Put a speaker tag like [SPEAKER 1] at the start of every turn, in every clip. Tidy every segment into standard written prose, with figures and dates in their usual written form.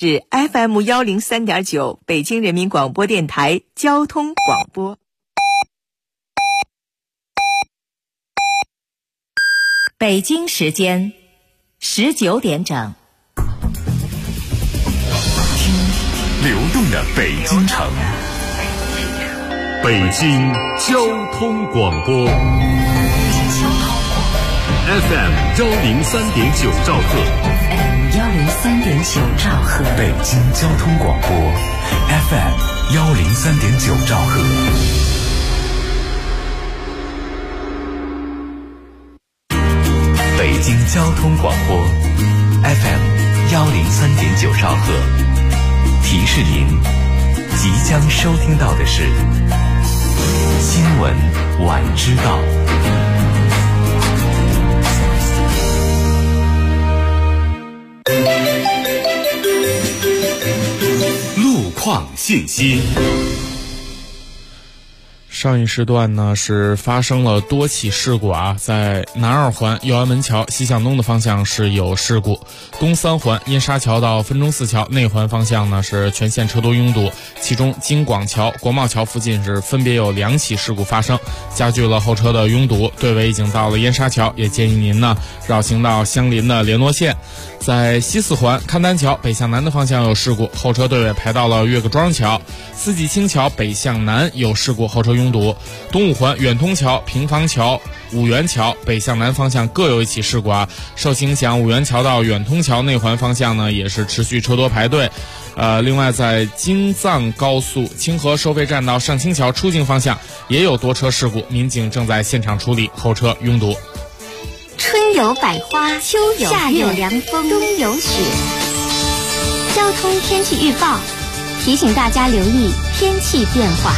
[SPEAKER 1] 是 FM103.9 北京人民广播电台交通广播。北京时间19点整。
[SPEAKER 2] 听流动的北京城，北京交通广播 FM103.9 兆赫
[SPEAKER 3] 103.9 兆赫，
[SPEAKER 2] 北京交通广播 FM103.9 兆赫。北京交通广播 FM103.9 兆赫，提示您即将收听到的是新闻晚知道。路况信息。
[SPEAKER 4] 上一时段呢是发生了多起事故啊，在南二环右安门桥西向东的方向是有事故，东三环燕莎桥到分钟寺桥内环方向呢是全线车多拥堵，其中京广桥、国贸桥附近是分别有2起事故发生，加剧了后车的拥堵。队尾已经到了燕莎桥，也建议您呢绕行到相邻的联络线。在西四环勘丹桥北向南的方向有事故，后车队尾排到了岳各庄桥。四季青桥北向南有事故，后车拥堵。东五环远通桥、平房桥、五元桥北向南方向各有1起事故啊。受其影响，五元桥到远通桥内环方向呢也是持续车多排队。另外在京藏高速清河收费站到上清桥出境方向也有多车事故，民警正在现场处理，后车拥堵。
[SPEAKER 3] 春有百花，秋有夏有凉风，冬有雪。交通天气预报提醒大家留意天气变化。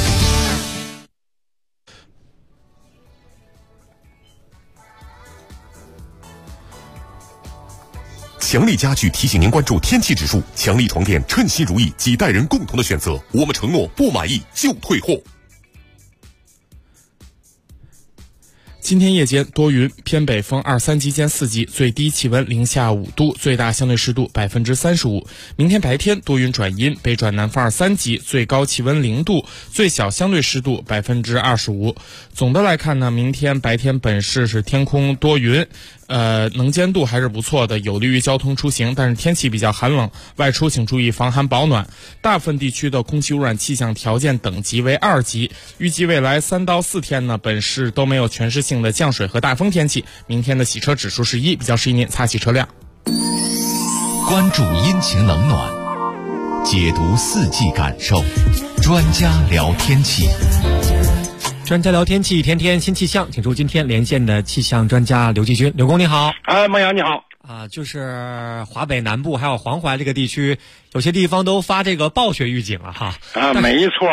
[SPEAKER 2] 强力家具提醒您关注天气指数，强力床垫称心如意，几代人共同的选择，我们承诺不满意就退货。
[SPEAKER 4] 今天夜间多云，偏北风2、3级见4级，最低气温零下5度，最大相对湿度35%。明天白天多云转阴，北转南风2、3级，最高气温0度，最小相对湿度25%。总的来看呢，明天白天本市是天空多云，能见度还是不错的，有利于交通出行，但是天气比较寒冷，外出请注意防寒保暖。大部分地区的空气污染气象条件等级为2级，预计未来3到4天呢，本市都没有全市性的降水和大风天气。明天的洗车指数是1，比较适宜您擦洗车辆。
[SPEAKER 2] 关注阴晴冷暖，解读四季感受，专家聊天气。
[SPEAKER 5] 专家聊天气，天天新气象，请出今天连线的气象专家刘继军。刘工你好。
[SPEAKER 6] 孟阳你好。
[SPEAKER 5] 就是华北南部还有黄淮这个地区，有些地方都发这个暴雪预警了哈。
[SPEAKER 6] 没错，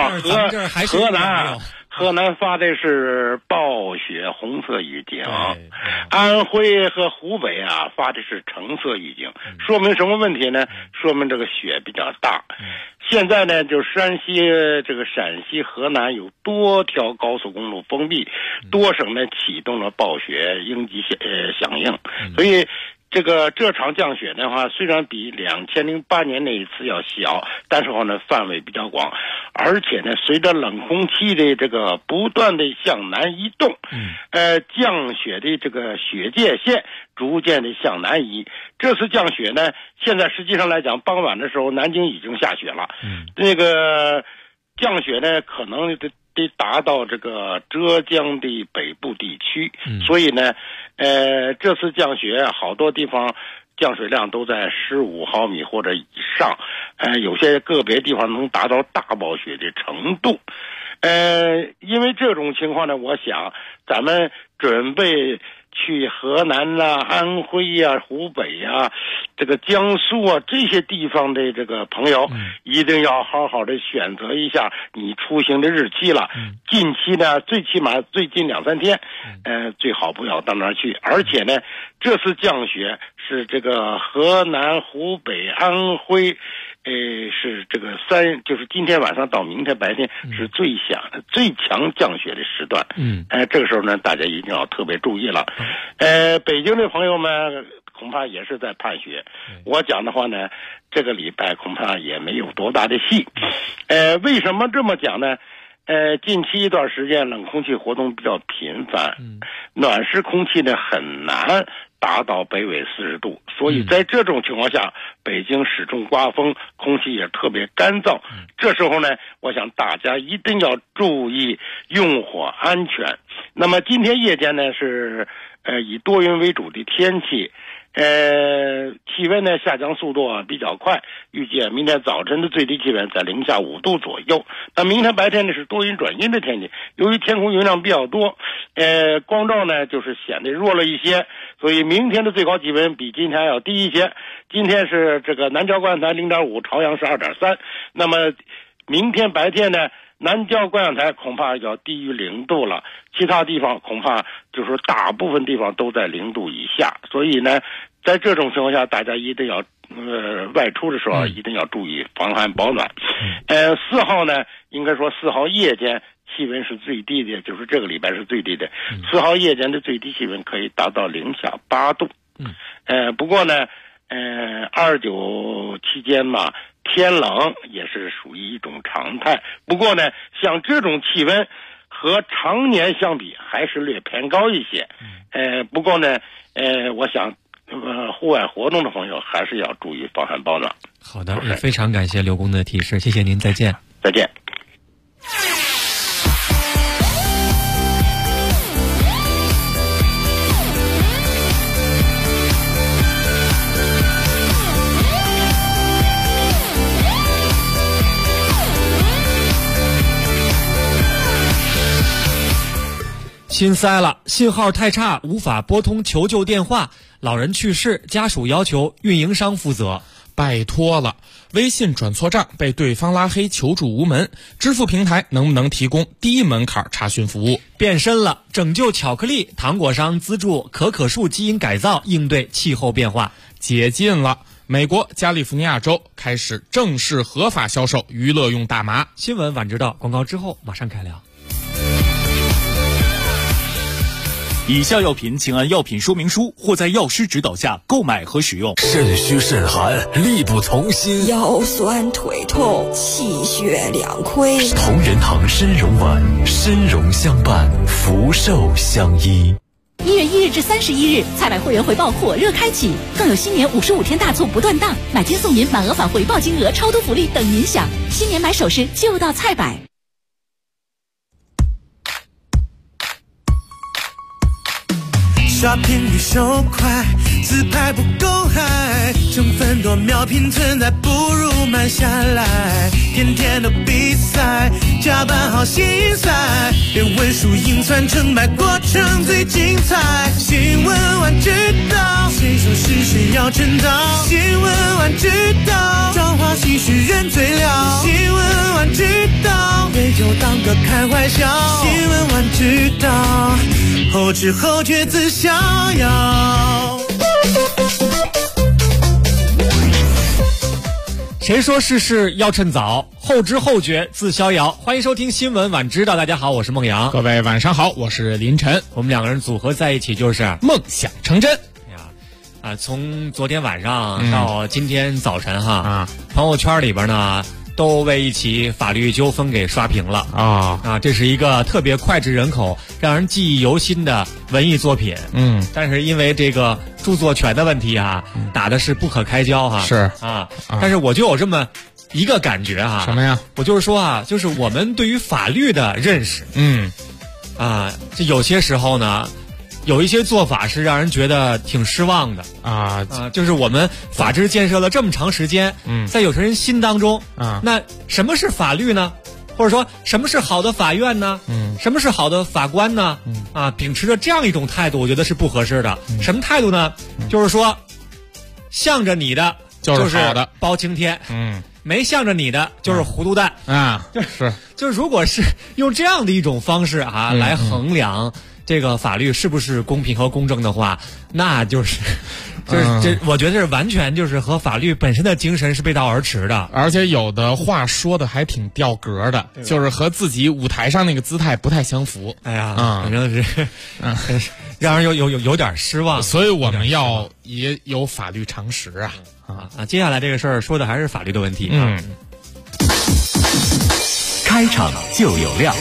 [SPEAKER 6] 河南发的是暴雪红色预警，安徽和湖北啊发的是橙色预警，说明什么问题呢？说明这个雪比较大。现在呢，就山西、陕西、河南有多条高速公路封闭，多省呢启动了暴雪应急响应，所以这场降雪的话，虽然比2008年那一次要小，但是呢范围比较广，而且呢随着冷空气的不断的向南移动，降雪的雪界线逐渐的向南移。这次降雪呢，现在实际上来讲，傍晚的时候南京已经下雪了，降雪呢可能得达到浙江的北部地区，所以呢这次降雪好多地方降水量都在15毫米或者以上，有些个别地方能达到大暴雪的程度。因为这种情况呢，我想咱们准备去河南啊、安徽啊、湖北啊、江苏啊这些地方的朋友，一定要好好的选择一下你出行的日期了。近期呢，最起码最近2、3天，最好不要到那儿去。而且呢，这次降雪是河南、湖北、安徽。是就是今天晚上到明天白天是最强降雪的时段。这个时候呢，大家一定要特别注意了。北京的朋友们恐怕也是在盼雪。我讲的话呢，这个礼拜恐怕也没有多大的戏。为什么这么讲呢？近期一段时间冷空气活动比较频繁，暖湿空气呢很难达到北纬40度，所以在这种情况下，北京始终刮风，空气也特别干燥。这时候呢，我想大家一定要注意用火安全。那么今天夜间呢是以多云为主的天气，气温呢下降速度比较快，预计明天早晨的最低气温在零下5度左右。那明天白天呢是多云转阴的天气，由于天空云量比较多，光照呢就是显得弱了一些，所以明天的最高气温比今天要低一些。今天是这个南郊观阳台 0.5， 朝阳是 2.3， 那么明天白天呢南郊观阳台恐怕要低于0度了，其他地方恐怕就是大部分地方都在0度以下。所以呢，在这种情况下，大家一定要外出的时候一定要注意防寒保暖。4号呢，应该说4号夜间气温是最低的，就是这个礼拜是最低的。4号夜间的最低气温可以达到零下8度。不过呢，29期间嘛，天冷也是属于一种常态。不过呢，像这种气温和常年相比还是略偏高一些。不过呢，我想户外活动的朋友还是要注意防寒保暖。
[SPEAKER 5] 好的，也非常感谢刘工的提示，谢谢您，再见。
[SPEAKER 6] 再见。
[SPEAKER 5] 心塞了，信号太差，无法拨通求救电话，老人去世，家属要求运营商负责。
[SPEAKER 4] 拜托了，微信转错账被对方拉黑，求助无门，支付平台能不能提供低门槛查询服务？
[SPEAKER 5] 变身了，拯救巧克力，糖果商资助可可树基因改造，应对气候变化。
[SPEAKER 4] 解禁了，美国加利福尼亚州开始正式合法销售娱乐用大麻。
[SPEAKER 5] 新闻晚知道，广告之后马上开聊。
[SPEAKER 7] 以下药品请按药品说明书或在药师指导下购买和使用。
[SPEAKER 2] 肾虚肾寒，力不从心，
[SPEAKER 8] 腰酸腿痛，气血两亏。
[SPEAKER 2] 同仁堂参茸丸，参茸相伴，福寿相依。
[SPEAKER 9] 1月1日至31日，菜百会员回报火热开启，更有新年55天大促不断档，买金送银，满额返回报金额，超多福利等您享。新年买首饰就到菜百。
[SPEAKER 10] 刷屏率手快，自拍不够嗨，成分多秒拼存在，不如慢下来。天天的比赛，加班好心塞，别问输赢算成败，过程最精彩。新闻晚知道，谁说是谁要称道？新闻晚知道，朝花夕拾人最了。新闻晚知道，对酒当歌开怀笑。新闻晚知道，后知后觉自逍遥。
[SPEAKER 5] 谁说事事要趁早，后知后觉自逍遥。欢迎收听新闻晚知道，大家好，我是孟阳。
[SPEAKER 4] 各位晚上好，我是林晨。
[SPEAKER 5] 我们两个人组合在一起就是
[SPEAKER 4] 梦想成真。
[SPEAKER 5] 从昨天晚上到今天早晨朋友圈里边呢都为一起法律纠纷给刷屏了这是一个特别脍炙人口、让人记忆犹新的文艺作品。但是因为这个著作权的问题打的是不可开交
[SPEAKER 4] 是
[SPEAKER 5] 但是我就有这么一个感觉
[SPEAKER 4] 什么呀？
[SPEAKER 5] 我就是说就是我们对于法律的认识，这有些时候呢。有一些做法是让人觉得挺失望的就是我们法治建设了这么长时间，在有些人心当中那什么是法律呢？或者说什么是好的法院呢？什么是好的法官呢？秉持着这样一种态度，我觉得是不合适的。什么态度呢？就是说，向着你的
[SPEAKER 4] 就是好的
[SPEAKER 5] 包青天，没向着你的就是糊涂蛋就是如果是用这样的一种方式来衡量。这个法律是不是公平和公正的话，那就是这我觉得是完全就是和法律本身的精神是背道而驰的，
[SPEAKER 4] 而且有的话说的还挺掉格的，就是和自己舞台上那个姿态不太相符。
[SPEAKER 5] 哎呀，反正是，让人有点失望。
[SPEAKER 4] 所以我们也有法律常识啊。
[SPEAKER 5] 接下来这个事儿说的还是法律的问题啊。
[SPEAKER 2] 开场就有料。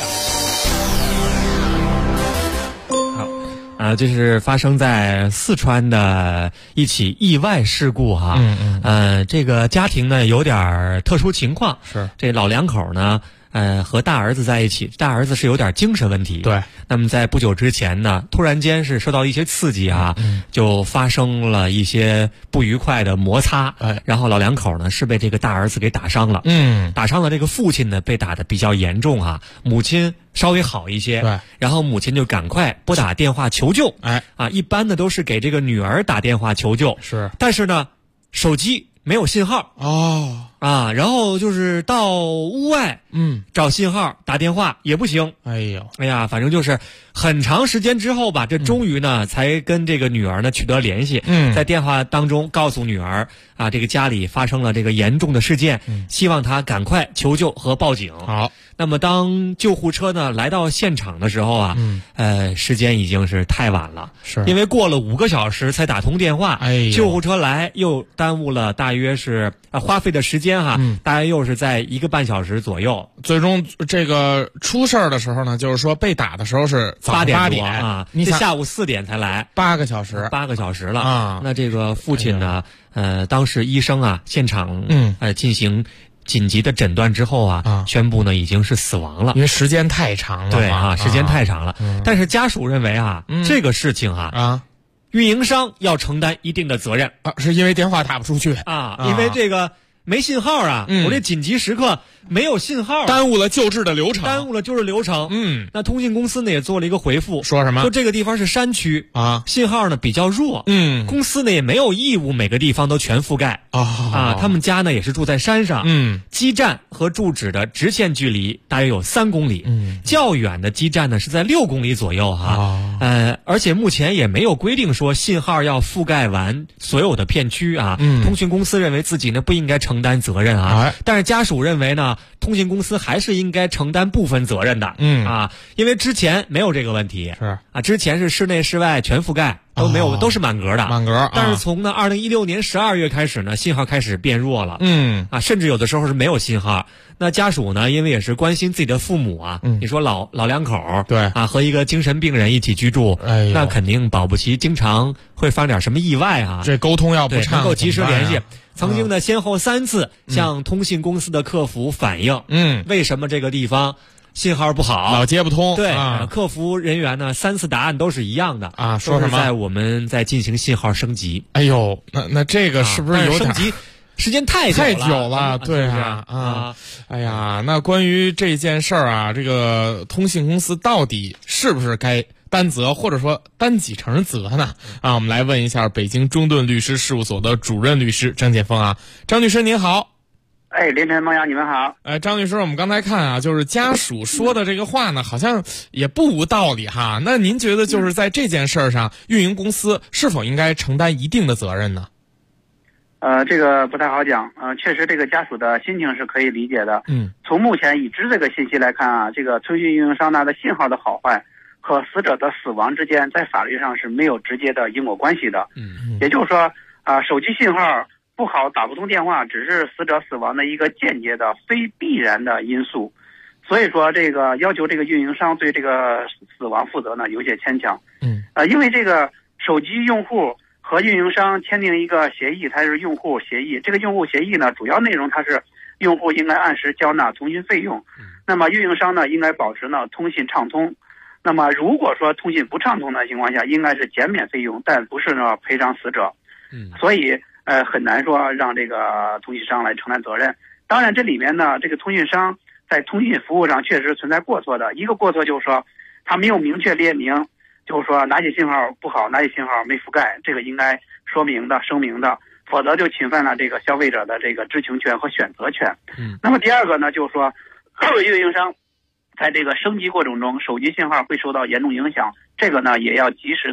[SPEAKER 5] 这是发生在四川的一起意外事故哈。这个家庭呢有点特殊情况，
[SPEAKER 4] 是
[SPEAKER 5] 这老两口呢，和大儿子在一起，大儿子是有点精神问题。
[SPEAKER 4] 对。
[SPEAKER 5] 那么在不久之前呢，突然间是受到一些刺激啊，就发生了一些不愉快的摩擦。然后老两口呢是被这个大儿子给打伤了。打伤了这个父亲呢被打得比较严重啊，母亲稍微好一些。
[SPEAKER 4] 对。然
[SPEAKER 5] 后母亲就赶快拨打电话求救。一般呢都是给这个女儿打电话求救。
[SPEAKER 4] 是。
[SPEAKER 5] 但是呢，手机没有信号。然后就是到屋外，找信号打电话也不行。哎呀，反正就是很长时间之后吧，这终于呢才跟这个女儿呢取得联系。在电话当中告诉女儿这个家里发生了这个严重的事件，希望她赶快求救和报警。
[SPEAKER 4] 好，
[SPEAKER 5] 那么当救护车呢来到现场的时候啊，时间已经是太晚了，
[SPEAKER 4] 是
[SPEAKER 5] 因为过了5个小时才打通电话，救护车来又耽误了大约是花费的时间大约又是在1个半小时左右。
[SPEAKER 4] 最终这个出事儿的时候呢，就是说被打的时候是早上8点
[SPEAKER 5] 啊，这下午4点才来
[SPEAKER 4] ，8个小时了
[SPEAKER 5] 啊。那这个父亲呢，当时医生现场进行紧急的诊断之后宣布呢已经是死亡了，
[SPEAKER 4] 因为时间太长了。
[SPEAKER 5] 对时间太长了。但是家属认为这个事情运营商要承担一定的责任
[SPEAKER 4] 是因为电话打不出去
[SPEAKER 5] 因为这个没信号我这紧急时刻没有信号，
[SPEAKER 4] 耽误了救治的流程。
[SPEAKER 5] 那通信公司呢也做了一个回复，
[SPEAKER 4] 说什么？
[SPEAKER 5] 说这个地方是山区信号呢比较弱。公司呢也没有义务每个地方都全覆盖他们家呢也是住在山上。基站和住址的直线距离大约有3公里。较远的基站呢是在6公里左右而且目前也没有规定说信号要覆盖完所有的片区通讯公司认为自己呢不应该承担责任但是家属认为呢，通信公司还是应该承担部分责任的。因为之前没有这个问题，之前是室内室外全覆盖，都没有，都是满格的。但是从2016年12月开始呢，信号开始变弱了。甚至有的时候是没有信号。那家属呢，因为也是关心自己的父母你说老两口
[SPEAKER 4] 对
[SPEAKER 5] 和一个精神病人一起居住，那肯定保不齐经常会发生点什么意外
[SPEAKER 4] 这沟通要不畅，
[SPEAKER 5] 能够及时联系。曾经呢，先后3次向通信公司的客服反映，为什么这个地方信号不好，
[SPEAKER 4] 老接不通？
[SPEAKER 5] 对，客服人员呢3次答案都是一样的
[SPEAKER 4] 说什么？
[SPEAKER 5] 我们在进行信号升级。
[SPEAKER 4] 哎呦，那这个是不是有点
[SPEAKER 5] 升级？时间太久了，
[SPEAKER 4] 对哎呀，那关于这件事儿这个通信公司到底是不是该担责，或者说担几成责呢？我们来问一下北京中盾律师事务所的主任律师张建峰张律师您好。
[SPEAKER 11] 凌晨梦瑶你们好。
[SPEAKER 4] 张律师，我们刚才看就是家属说的这个话呢，好像也不无道理那您觉得就是在这件事上，运营公司是否应该承担一定的责任呢？
[SPEAKER 11] 这个不太好讲。确实这个家属的心情是可以理解的。从目前已知这个信息来看这个通讯运营商的信号的好坏和死者的死亡之间在法律上是没有直接的因果关系的。也就是说手机信号不好打不通电话只是死者死亡的一个间接的非必然的因素。所以说这个要求这个运营商对这个死亡负责呢有些牵强。因为这个手机用户和运营商签订一个协议，它是用户协议。这个用户协议呢，主要内容它是用户应该按时交纳通讯费用，那么运营商呢应该保持呢通信畅通。那么如果说通信不畅通的情况下，应该是减免费用，但不是呢赔偿死者。所以很难说让这个通信商来承担责任。当然这里面呢，这个通讯商在通讯服务上确实存在过错的。一个过错就是说他没有明确列明，就是说哪些信号不好，哪些信号没覆盖，这个应该说明的声明的，否则就侵犯了这个消费者的这个知情权和选择权。那么第二个呢，就是说运营商在这个升级过程中手机信号会受到严重影响，这个呢也要及时的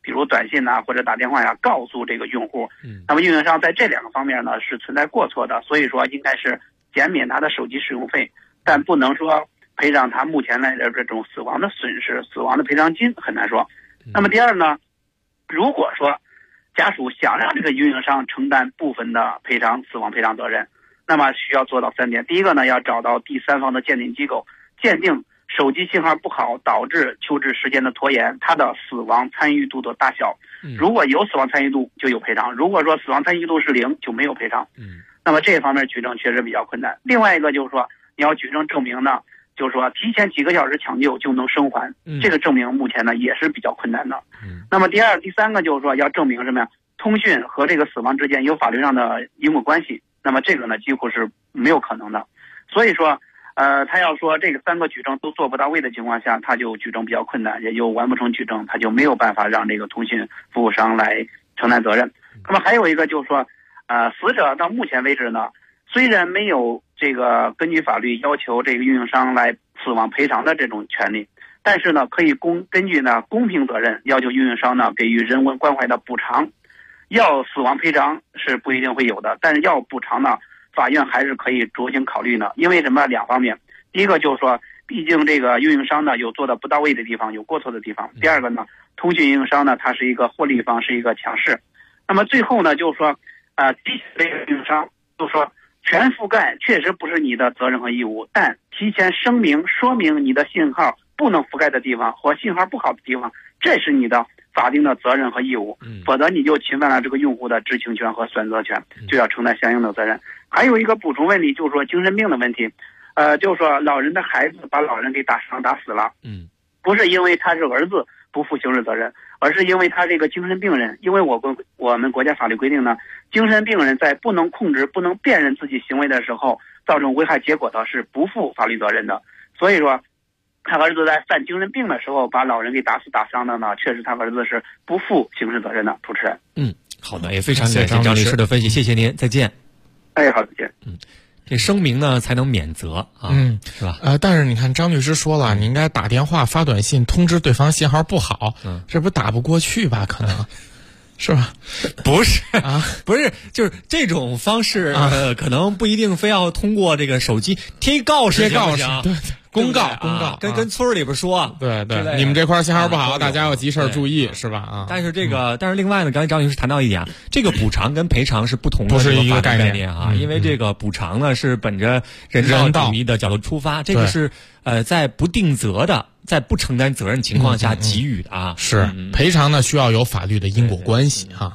[SPEAKER 11] 比如短信或者打电话告诉这个用户。那么运营商在这2个方面呢是存在过错的，所以说应该是减免他的手机使用费，但不能说赔偿他目前来的这种死亡的损失、死亡的赔偿金，很难说。那么第二呢，如果说家属想让这个运营商承担部分的死亡赔偿责任，那么需要做到3点。第一个呢，要找到第三方的鉴定机构，鉴定手机信号不好导致求治时间的拖延，它的死亡参与度的大小。如果有死亡参与度就有赔偿，如果说死亡参与度是0就没有赔偿。那么这方面举证确实比较困难。另外一个就是说，你要举证证明呢，就是说提前几个小时抢救就能生还，这个证明目前呢也是比较困难的。那么第二、第三个就是说要证明什么呀？通讯和这个死亡之间有法律上的因果关系，那么这个呢几乎是没有可能的。所以说他要说这个3个举证都做不到位的情况下，他就举证比较困难，也就完不成举证，他就没有办法让这个通讯服务商来承担责任。那么还有一个就是说死者到目前为止呢，虽然没有这个根据法律要求这个运营商来死亡赔偿的这种权利，但是呢可以根据呢公平责任要求运营商呢给予人文关怀的补偿。要死亡赔偿是不一定会有的，但是要补偿呢，法院还是可以酌情考虑呢。因为什么？2方面，第一个就是说，毕竟这个运营商呢有做的不到位的地方，有过错的地方。第二个呢，通讯运营商呢它是一个获利方，是一个强势。那么最后呢，就是说这个运营商就是说全覆盖确实不是你的责任和义务，但提前声明说明你的信号不能覆盖的地方或信号不好的地方，这是你的法定的责任和义务，否则你就侵犯了这个用户的知情权和选择权，就要承担相应的责任。还有一个补充问题，就是说精神病的问题，就是说老人的孩子把老人给打伤打死了，不是因为他是儿子不负刑事责任，而是因为他这个精神病人，因为我们国家法律规定呢，精神病人在不能控制、不能辨认自己行为的时候，造成危害结果的是不负法律责任的。所以说他儿子在犯精神病的时候把老人给打死打伤的呢，确实他儿子是不负刑事责任的。主持人，
[SPEAKER 5] 好的，也非常感谢张律师的分析，谢谢您，再见。
[SPEAKER 11] 好，再见。
[SPEAKER 5] 这声明呢才能免责啊，是吧？
[SPEAKER 4] 但是你看张律师说了，你应该打电话发短信通知对方信号不好，这不打不过去吧？可能是吧？
[SPEAKER 5] 不是不是，就是这种方式可能不一定非要通过这个手机贴告示，
[SPEAKER 4] 对。公告，
[SPEAKER 5] 跟村里边说，
[SPEAKER 4] 对，你们这块信号不好，大家要急事注意，是吧？
[SPEAKER 5] 但是另外呢，刚才张律师谈到一点，这个补偿跟赔偿是不同的，
[SPEAKER 4] 不是一个概
[SPEAKER 5] 念啊。因为这个补偿呢是本着人道主义的角度出发，这个是在不定责的，在不承担责任情况下给予的啊。
[SPEAKER 4] 是赔偿呢需要有法律的因果关系哈。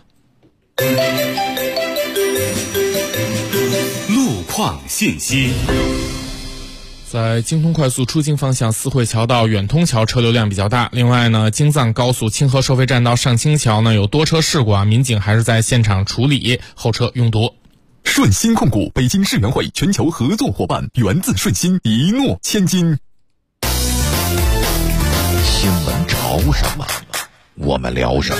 [SPEAKER 2] 路况信息。
[SPEAKER 4] 在京通快速出京方向四惠桥到远通桥车流量比较大。另外呢，京藏高速清河收费站到上清桥呢有多车事故啊，民警还是在现场处理，后车拥堵。
[SPEAKER 12] 顺鑫控股北京世园会全球合作伙伴，源自顺鑫，一诺千金。
[SPEAKER 13] 新闻潮什么，我们聊什么。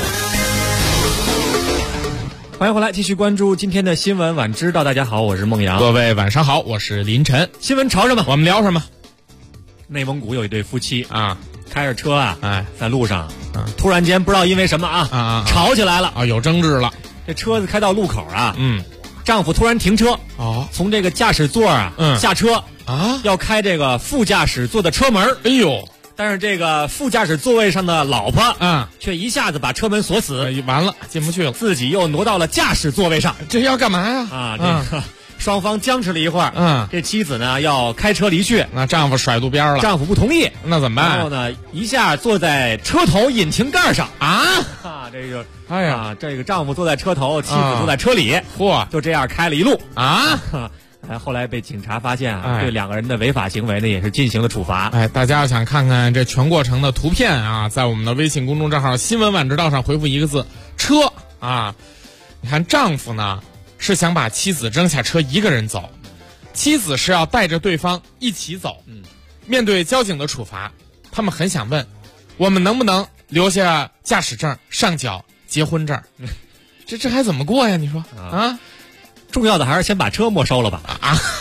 [SPEAKER 5] 欢迎回来，继续关注今天的新闻晚知道。大家好，我是孟阳。
[SPEAKER 4] 各位晚上好，我是林晨。
[SPEAKER 5] 新闻潮什么，
[SPEAKER 4] 我们聊什么？
[SPEAKER 5] 内蒙古有一对夫妻
[SPEAKER 4] 啊，
[SPEAKER 5] 开着车在路上突然间不知道因为什么吵起来了
[SPEAKER 4] 有争执了。
[SPEAKER 5] 这车子开到路口丈夫突然停车从这个驾驶座下车要开这个副驾驶座的车门。
[SPEAKER 4] 哎呦！
[SPEAKER 5] 但是这个副驾驶座位上的老婆却一下子把车门锁死，
[SPEAKER 4] 完了进不去了，
[SPEAKER 5] 自己又挪到了驾驶座位上。
[SPEAKER 4] 这要干嘛呀？
[SPEAKER 5] 这个双方僵持了一会儿，这妻子呢要开车离去，
[SPEAKER 4] 那丈夫甩路边了，
[SPEAKER 5] 丈夫不同意，
[SPEAKER 4] 那怎么办？
[SPEAKER 5] 然后呢一下坐在车头引擎盖上这个这个丈夫坐在车头，妻子坐在车里，就这样开了一路后来被警察发现对两个人的违法行为呢也是进行了处罚。
[SPEAKER 4] 大家要想看看这全过程的图片在我们的微信公众账号新闻晚知道上回复一个字车你看丈夫呢是想把妻子扔下车一个人走，妻子是要带着对方一起走。面对交警的处罚，他们很想问，我们能不能留下驾驶证上缴结婚证？这还怎么过呀？你说重
[SPEAKER 5] 要的还是先把车没收了吧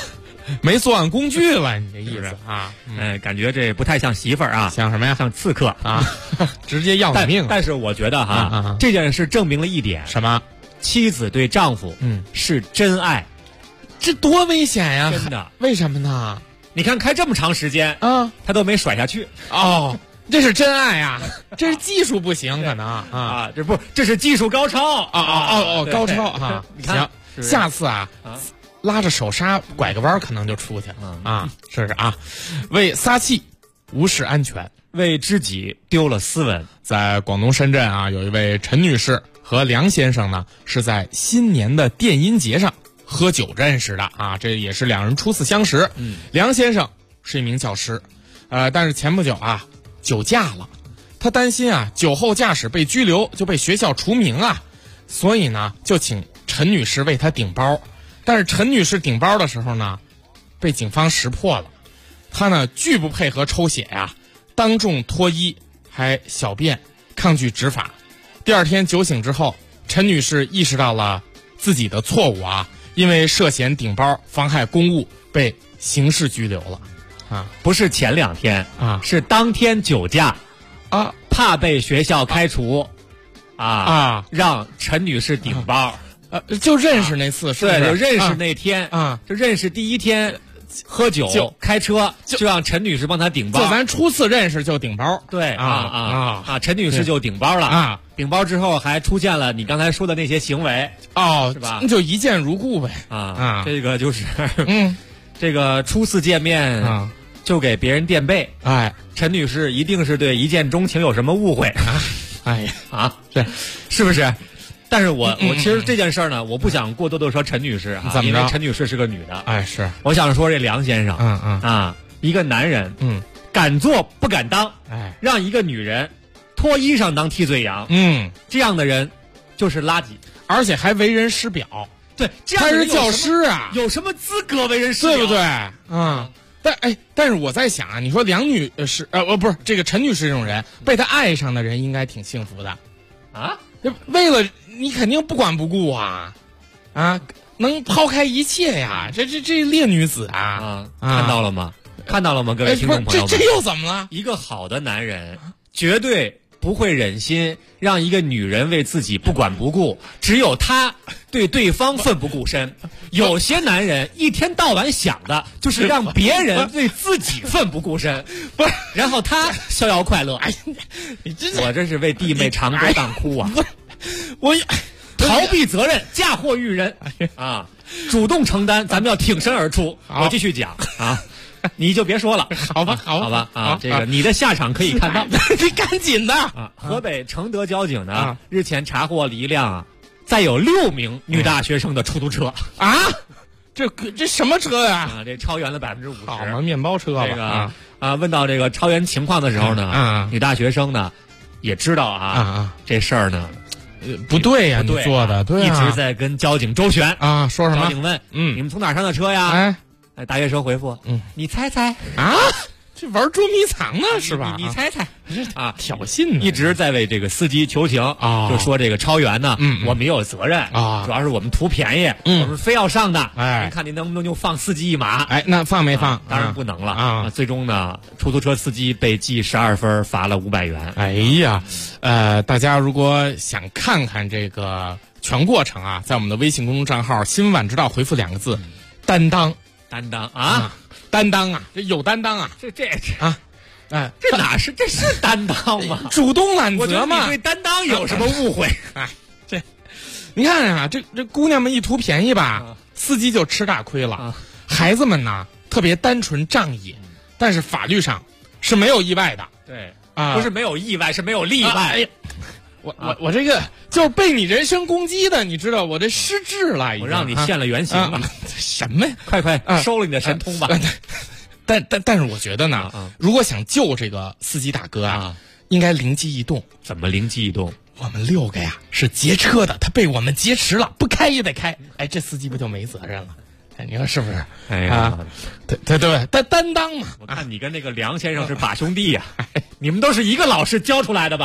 [SPEAKER 4] 没作案工具了，你这意思啊？
[SPEAKER 5] 感觉这不太像媳妇儿啊，
[SPEAKER 4] 像什么呀？
[SPEAKER 5] 像刺客啊，
[SPEAKER 4] 直接要你命。
[SPEAKER 5] 但是我觉得哈，这件事证明了一点，
[SPEAKER 4] 什么？
[SPEAKER 5] 妻子对丈夫是真爱，
[SPEAKER 4] 这多危险呀！
[SPEAKER 5] 真的，
[SPEAKER 4] 为什么呢？
[SPEAKER 5] 你看开这么长时间
[SPEAKER 4] 啊，
[SPEAKER 5] 他都没甩下去
[SPEAKER 4] 哦。这是真爱呀，这是技术不行，可能
[SPEAKER 5] 啊，这是技术高超
[SPEAKER 4] 高超啊！行，下次拉着手刹拐个弯可能就出去了啊！试试啊，为撒气无视安全，
[SPEAKER 5] 为知己丢了斯文。
[SPEAKER 4] 在广东深圳啊，有一位陈女士和梁先生呢是在新年的电音节上喝酒认识的啊，这也是两人初次相识。梁先生是一名教师，但是前不久酒驾了，他担心酒后驾驶被拘留就被学校除名所以呢就请陈女士为他顶包。但是陈女士顶包的时候呢，被警方识破了，她呢拒不配合抽血当众脱衣还小便抗拒执法。第二天酒醒之后，陈女士意识到了自己的错误因为涉嫌顶包妨害公务被刑事拘留了。
[SPEAKER 5] 不是前2天是当天酒驾怕被学校开除让陈女士顶包
[SPEAKER 4] 就认识那次是不是？
[SPEAKER 5] 对，就认识那天就认识第一天喝酒开车就让陈女士帮他顶包，
[SPEAKER 4] 就咱初次认识就顶包。
[SPEAKER 5] 对陈女士就顶包了顶包之后还出现了你刚才说的那些行为是吧？
[SPEAKER 4] 就一见如故呗
[SPEAKER 5] 这个就是这个初次见面就给别人垫背，陈女士一定是对一见钟情有什么误会
[SPEAKER 4] 对，
[SPEAKER 5] 是不是？但是我其实这件事儿呢，我不想过多的说陈女士
[SPEAKER 4] 怎么着？
[SPEAKER 5] 因为陈女士是个女的，
[SPEAKER 4] 是。
[SPEAKER 5] 我想说这梁先生，一个男人，敢做不敢当，让一个女人脱衣裳当替罪羊，这样的人就是垃圾，
[SPEAKER 4] 而且还为人师表。
[SPEAKER 5] 对，这样的人
[SPEAKER 4] 他是教师
[SPEAKER 5] 有什么资格为人师表？
[SPEAKER 4] 对不对？但是我在想你说梁女士不是这个陈女士这种人，被他爱上的人应该挺幸福的为了你肯定不管不顾能抛开一切呀！这烈女子
[SPEAKER 5] 看到了吗？看到了吗？各位听众朋友们，
[SPEAKER 4] 这又怎么了？
[SPEAKER 5] 一个好的男人绝对不会忍心让一个女人为自己不管不顾，只有他对对方奋不顾身。有些男人一天到晚想的就是让别人为自己奋不顾身，不是，然后他逍遥快乐。我这是为弟妹长歌当哭我逃避责任，嫁祸于人主动承担，咱们要挺身而出。我继续讲你就别说了，
[SPEAKER 4] 好吧
[SPEAKER 5] 这个你的下场可以看到，
[SPEAKER 4] 你赶紧的
[SPEAKER 5] 河北承德交警呢日前查获了一辆载有6名女大学生的出租车
[SPEAKER 4] 这什么车呀？
[SPEAKER 5] 这超员了50%，
[SPEAKER 4] 好嘛，面包车吧？
[SPEAKER 5] 问到这个超员情况的时候呢，女大学生呢也知道这事儿呢
[SPEAKER 4] 不对呀，你做的对
[SPEAKER 5] 一直在跟交警周旋
[SPEAKER 4] 说什么？
[SPEAKER 5] 交警问你们从哪上的车呀？大学生回复你猜猜
[SPEAKER 4] 这玩捉迷藏呢是吧？
[SPEAKER 5] 你猜猜
[SPEAKER 4] 挑衅呢，
[SPEAKER 5] 一直在为这个司机求情就说这个超员呢我们也有责任主要是我们图便宜我们非要上的您看您能不能就放司机一马？
[SPEAKER 4] 那放没放？
[SPEAKER 5] 当然不能了最终呢出租车司机被记12分，罚了500元。
[SPEAKER 4] 哎呀大家如果想看看这个全过程在我们的微信公众账号新闻晚知道回复2个字担当担当这有担当
[SPEAKER 5] 这
[SPEAKER 4] 这
[SPEAKER 5] 哪是这是担当吗？
[SPEAKER 4] 主动揽责嘛。
[SPEAKER 5] 你对担当有什么误会？
[SPEAKER 4] 这你看这姑娘们一图便宜吧，司机就吃大亏了。孩子们呢特别单纯仗义，但是法律上是没有意外的。
[SPEAKER 5] 对不是没有意外，是没有例外。
[SPEAKER 4] 我这个就是被你人身攻击的，你知道我这失智了，
[SPEAKER 5] 我让你现了原形了。
[SPEAKER 4] 什么呀？
[SPEAKER 5] 快收了你的神通吧。
[SPEAKER 4] 但是我觉得呢如果想救这个司机大哥应该灵机一动。
[SPEAKER 5] 怎么灵机一动？
[SPEAKER 4] 我们6个是劫车的，他被我们劫持了，不开也得开。这司机不就没责任了？你说是不是？对，担当嘛。
[SPEAKER 5] 我看你跟那个梁先生是把兄弟呀，你们都是一个老师教出来的吧？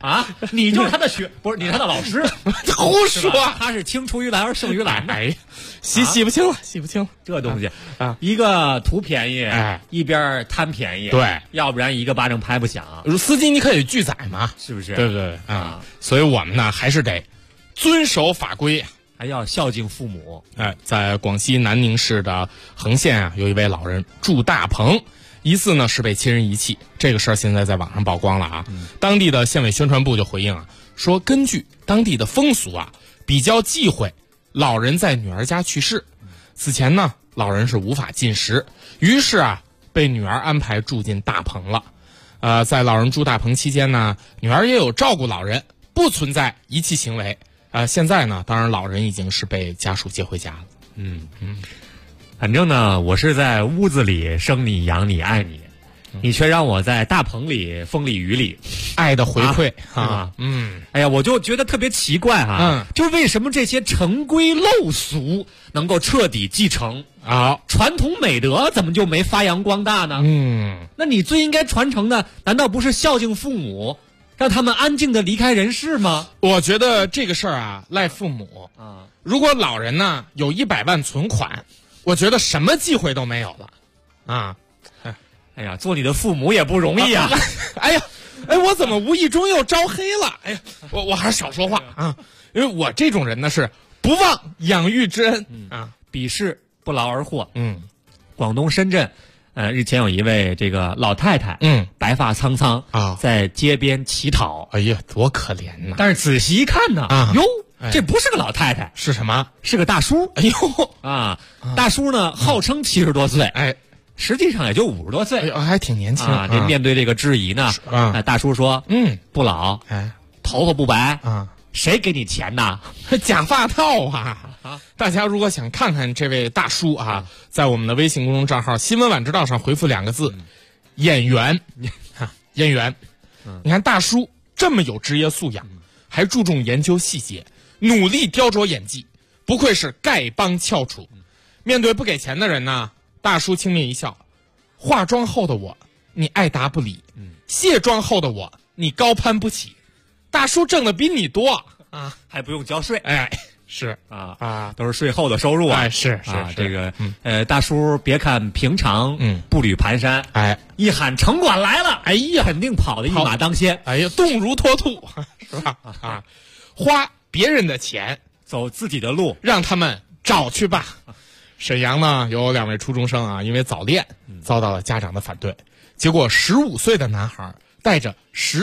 [SPEAKER 5] 啊，你就是他的不是你是他的老师，
[SPEAKER 4] 胡说，
[SPEAKER 5] 他是青出于蓝而胜于蓝。
[SPEAKER 4] 哎，洗不清了，洗不清了，
[SPEAKER 5] 这东西啊，一个图便宜，一边贪便宜，
[SPEAKER 4] 对，
[SPEAKER 5] 要不然一个巴掌拍不响。
[SPEAKER 4] 司机你可以拒载嘛，
[SPEAKER 5] 是不是？
[SPEAKER 4] 对啊，所以我们呢还是得遵守法规，
[SPEAKER 5] 还要孝敬父母。
[SPEAKER 4] 在广西南宁市的横县啊，有一位老人祝大鹏。疑似呢是被亲人遗弃，这个事儿现在在网上曝光了啊。当地的县委宣传部就回应啊，说根据当地的风俗啊，比较忌讳老人在女儿家去世。此前呢，老人是无法进食，于是啊，被女儿安排住进大棚了。在老人住大棚期间呢，女儿也有照顾老人，不存在遗弃行为。现在呢，当然老人已经是被家属接回家了。
[SPEAKER 5] 反正呢，我是在屋子里生你养你爱你，你却让我在大棚里风里雨里，
[SPEAKER 4] 爱的回馈
[SPEAKER 5] 啊。哎呀，我就觉得特别奇怪啊，就是为什么这些陈规陋俗能够彻底继承啊，传统美德怎么就没发扬光大呢？那你最应该传承的，难道不是孝敬父母，让他们安静的离开人世吗？
[SPEAKER 4] 我觉得这个事儿啊，赖父母啊。如果老人呢有100万存款，我觉得什么忌讳都没有了，啊，
[SPEAKER 5] 哎呀，做你的父母也不容易啊！
[SPEAKER 4] 哎呀，我怎么无意中又招黑了？哎呀，我还是少说话啊，因为我这种人呢是不忘养育之恩啊，
[SPEAKER 5] 彼事不劳而获。广东深圳，日前有一位这个老太太，白发苍苍啊，在街边乞讨。
[SPEAKER 4] 哎呀，多可怜呐！
[SPEAKER 5] 但是仔细一看呢，哟。这不是个老太太，
[SPEAKER 4] 是什么？
[SPEAKER 5] 是个大叔。
[SPEAKER 4] 哎呦
[SPEAKER 5] 啊，大叔呢，号称70多岁，实际上也就50多岁，
[SPEAKER 4] 还挺年轻
[SPEAKER 5] 啊。这面对这个质疑呢，大叔说：“不老，头发不白啊，谁给你钱呢？
[SPEAKER 4] 假发套啊！”大家如果想看看这位大叔啊，在我们的微信公众账号“新闻晚知道”上回复2个字“演员”，演员。你看大叔这么有职业素养，还注重研究细节。努力雕琢演技，不愧是丐帮翘楚。面对不给钱的人呢，大叔轻蔑一笑：化妆后的我，你爱答不理；卸妆后的我，你高攀不起。大叔挣的比你多啊，
[SPEAKER 5] 还不用交税。
[SPEAKER 4] 是
[SPEAKER 5] 都是税后的收入啊。
[SPEAKER 4] 是
[SPEAKER 5] 这个大叔别看平常步履蹒跚，一喊城管来了，哎呀，肯定跑得一马当先，
[SPEAKER 4] 哎呀，动如脱兔，是吧？花别人的钱，
[SPEAKER 5] 走自己的路，
[SPEAKER 4] 让他们找去吧。沈阳呢有2位初中生啊，因为早恋遭到了家长的反对，结果15岁的男孩带着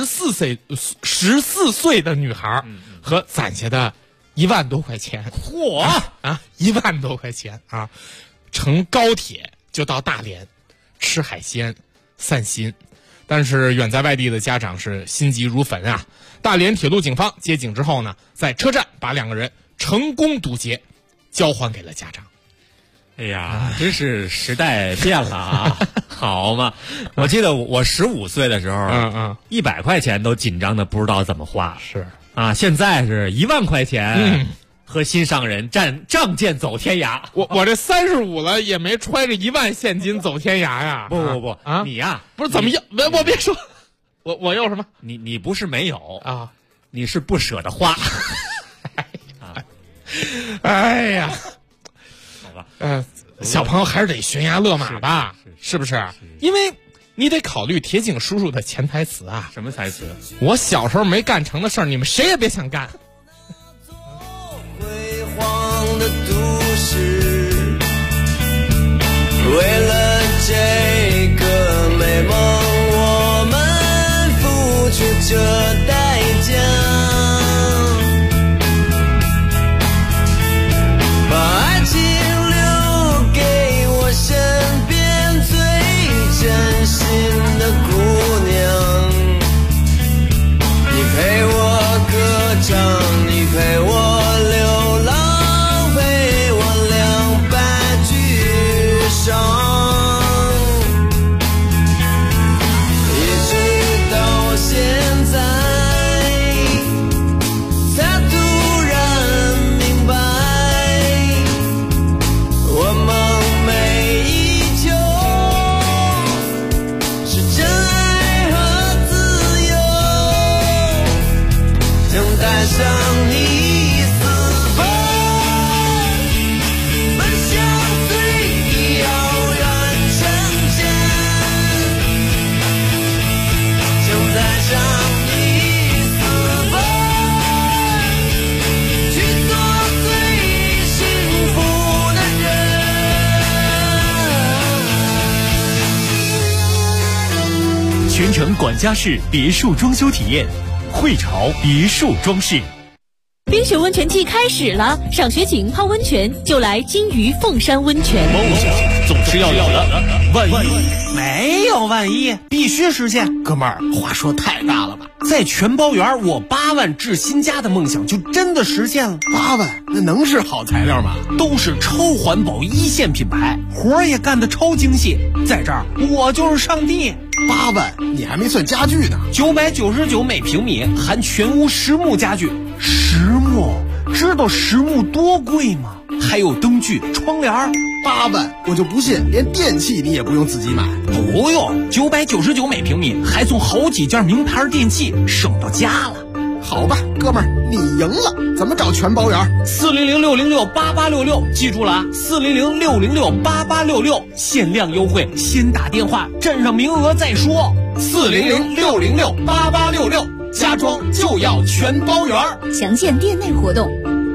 [SPEAKER 4] 14岁的女孩和攒下的1万多块钱，1万多块钱啊，乘高铁就到大连吃海鲜散心。但是远在外地的家长是心急如焚啊！大连铁路警方接警之后呢，在车站把2个人成功堵截，交还给了家长。
[SPEAKER 5] 哎呀，真是时代变了啊！好嘛，我记得我15岁的时候，100块钱都紧张的不知道怎么花。
[SPEAKER 4] 是
[SPEAKER 5] 啊，现在是1万块钱。和心上人仗剑走天涯。
[SPEAKER 4] 我这35了也没揣着1万现金走天涯呀！
[SPEAKER 5] 不啊，你呀，
[SPEAKER 4] 不是怎么样？我别说，我有什么？
[SPEAKER 5] 你不是没有
[SPEAKER 4] 啊，
[SPEAKER 5] 你是不舍得花。
[SPEAKER 4] 哎呀，
[SPEAKER 5] 好吧，
[SPEAKER 4] 小朋友还是得悬崖勒马吧，是不是？因为你得考虑铁警叔叔的潜台词啊。
[SPEAKER 5] 什么台词？
[SPEAKER 4] 我小时候没干成的事儿，你们谁也别想干。
[SPEAKER 10] 的都市，为了这个美梦，我们付出着代价，把爱情留给我身边最真心的姑娘，你陪我歌唱，你陪我流浪，陪我两
[SPEAKER 7] 全程管家式别墅装修体验，汇潮别墅装饰。
[SPEAKER 9] 冰雪温泉季开始了，赏雪景泡温泉就来金鱼凤山温泉。
[SPEAKER 14] 梦想总是要有的，万一没有万一，必须实现。哥们儿，话说太大了吧？在全包园，我8万置新家的梦想就真的实现了。
[SPEAKER 15] 8万，那能是好材料吗？
[SPEAKER 14] 都是超环保1线品牌，活儿也干得超精细。在这儿，我就是上帝。
[SPEAKER 15] 8万，你还没算家具呢。
[SPEAKER 14] 999每平米，含全屋实木家具。实木，知道实木多贵吗？还有灯具、窗帘。
[SPEAKER 15] 8万，我就不信连电器你也不用自己买。
[SPEAKER 14] 不用，999每平米，还送好几件名牌电器，省到家了。
[SPEAKER 15] 好吧，哥们儿，你赢了。怎么找全包圆
[SPEAKER 14] ？400-606-8866，记住了啊，400-606-8866，限量优惠，先打电话，占上名额再说。400-606-8866，家装就要全包圆。
[SPEAKER 9] 详见店内活动。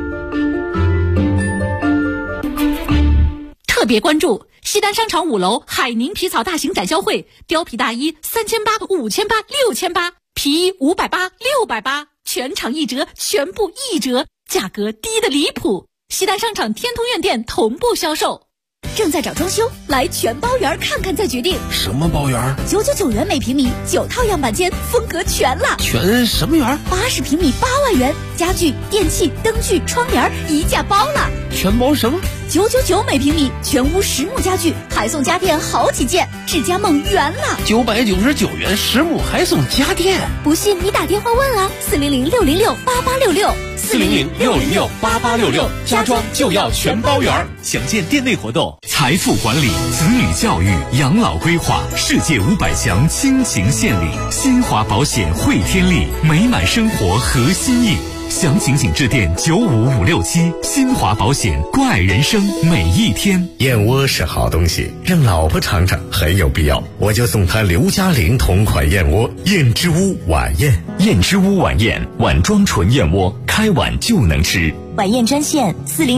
[SPEAKER 9] 特别关注西单商场5楼海宁皮草大型展销会，貂皮大衣3800、5800、6800，皮衣580、680，全场1折，全部1折，价格低得离谱。西单商场天通苑店同步销售。正在找装修，来全包园看看再决定。
[SPEAKER 15] 什么包园
[SPEAKER 9] ？999元每平米，9套样板间，风格全了。
[SPEAKER 15] 全什么园
[SPEAKER 9] ？80平米8万元，家具、电器、灯具、窗帘一价包了。
[SPEAKER 15] 全包什么
[SPEAKER 9] ？999每平米，全屋实木家具，还送家电好几件，置家梦圆了。
[SPEAKER 15] 999元实木还送家电，
[SPEAKER 9] 不信你打电话问啊，400-606-8866。
[SPEAKER 7] 400-606-8866，家装就要全包圆。详见店内活动。财富管理、子女教育、养老规划，世界500强亲情献礼，新华保险汇天利，美满生活核心意。详情请致电95567，新华保险关爱人生每一天。
[SPEAKER 16] 燕窝是好东西，让老婆尝尝很有必要，我就送她刘嘉玲同款燕窝燕之屋晚宴。
[SPEAKER 7] 燕之屋晚宴，碗装纯燕窝，开碗就能吃。
[SPEAKER 17] 晚宴专线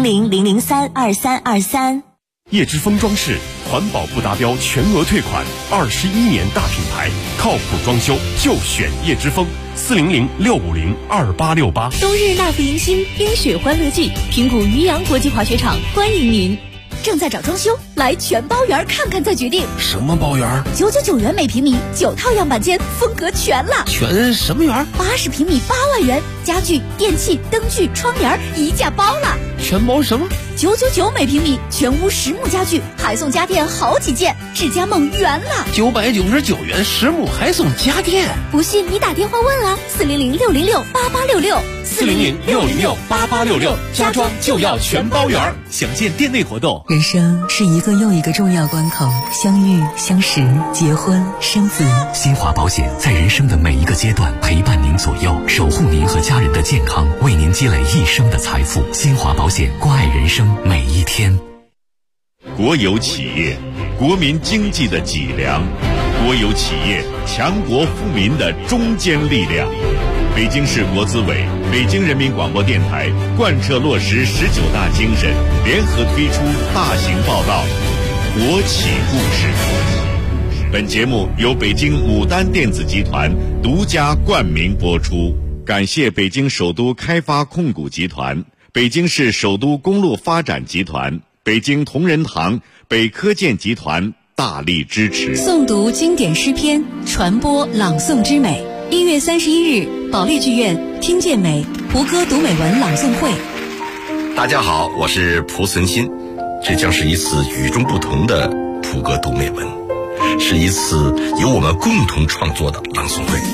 [SPEAKER 17] 400-003-2323。
[SPEAKER 7] 叶之峰装饰，环保不达标全额退款，21年大品牌，靠谱装修就选叶之峰。400-650-2868。
[SPEAKER 9] 冬日那副迎新冰雪欢乐季，平谷渔阳国际滑雪场欢迎您。正在找装修，来全包园看看再决定。
[SPEAKER 15] 什么包园
[SPEAKER 9] ？999元每平米，9套样板间，风格全了。
[SPEAKER 15] 全什么园
[SPEAKER 9] ？80平米8万元，家具、电器、灯具、窗帘一价包了。
[SPEAKER 15] 全包什么
[SPEAKER 9] ？999每平米，全屋实木家具，还送家电好几件，置家梦圆了。
[SPEAKER 15] 999元实木还送家电，
[SPEAKER 9] 不信你打电话问啊，400-606-8866。
[SPEAKER 7] 400-606-8866，家装就要全包圆。详见店内活动。
[SPEAKER 18] 人生是一个又一个重要关口，相遇、相识、结婚、生子。
[SPEAKER 7] 新华保险在人生的每一个阶段陪伴您左右，守护您和家人的健康，为您积累一生的财富。新华保险关爱人生每一天。
[SPEAKER 19] 国有企业，国民经济的脊梁；国有企业，强国富民的中坚力量。北京市国资委、北京人民广播电台贯彻落实19大精神，联合推出大型报道《国企故事》。本节目由北京牡丹电子集团独家冠名播出，感谢北京首都开发控股集团、北京市首都公路发展集团、北京同仁堂、北科建集团大力支持。
[SPEAKER 18] 诵读经典诗篇，传播朗诵之美。1月31日，保利剧院听见美胡歌读美文朗诵会。
[SPEAKER 20] 大家好，我是蒲存昕，这将是一次与众不同的蒲歌读美文，是一次由我们共同创作的朗诵会。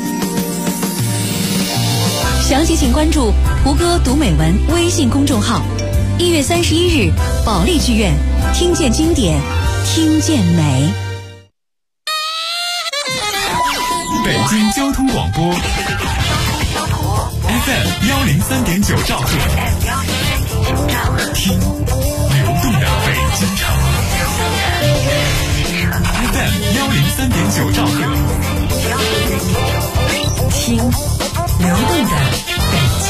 [SPEAKER 18] 详情请关注胡歌读美文微信公众号。1月31日，保利剧院听见经典，听见美。
[SPEAKER 2] 北京交通广播 FM 103.9兆赫，听流动的北京城。FM 103.9兆赫，
[SPEAKER 18] 听流动的北京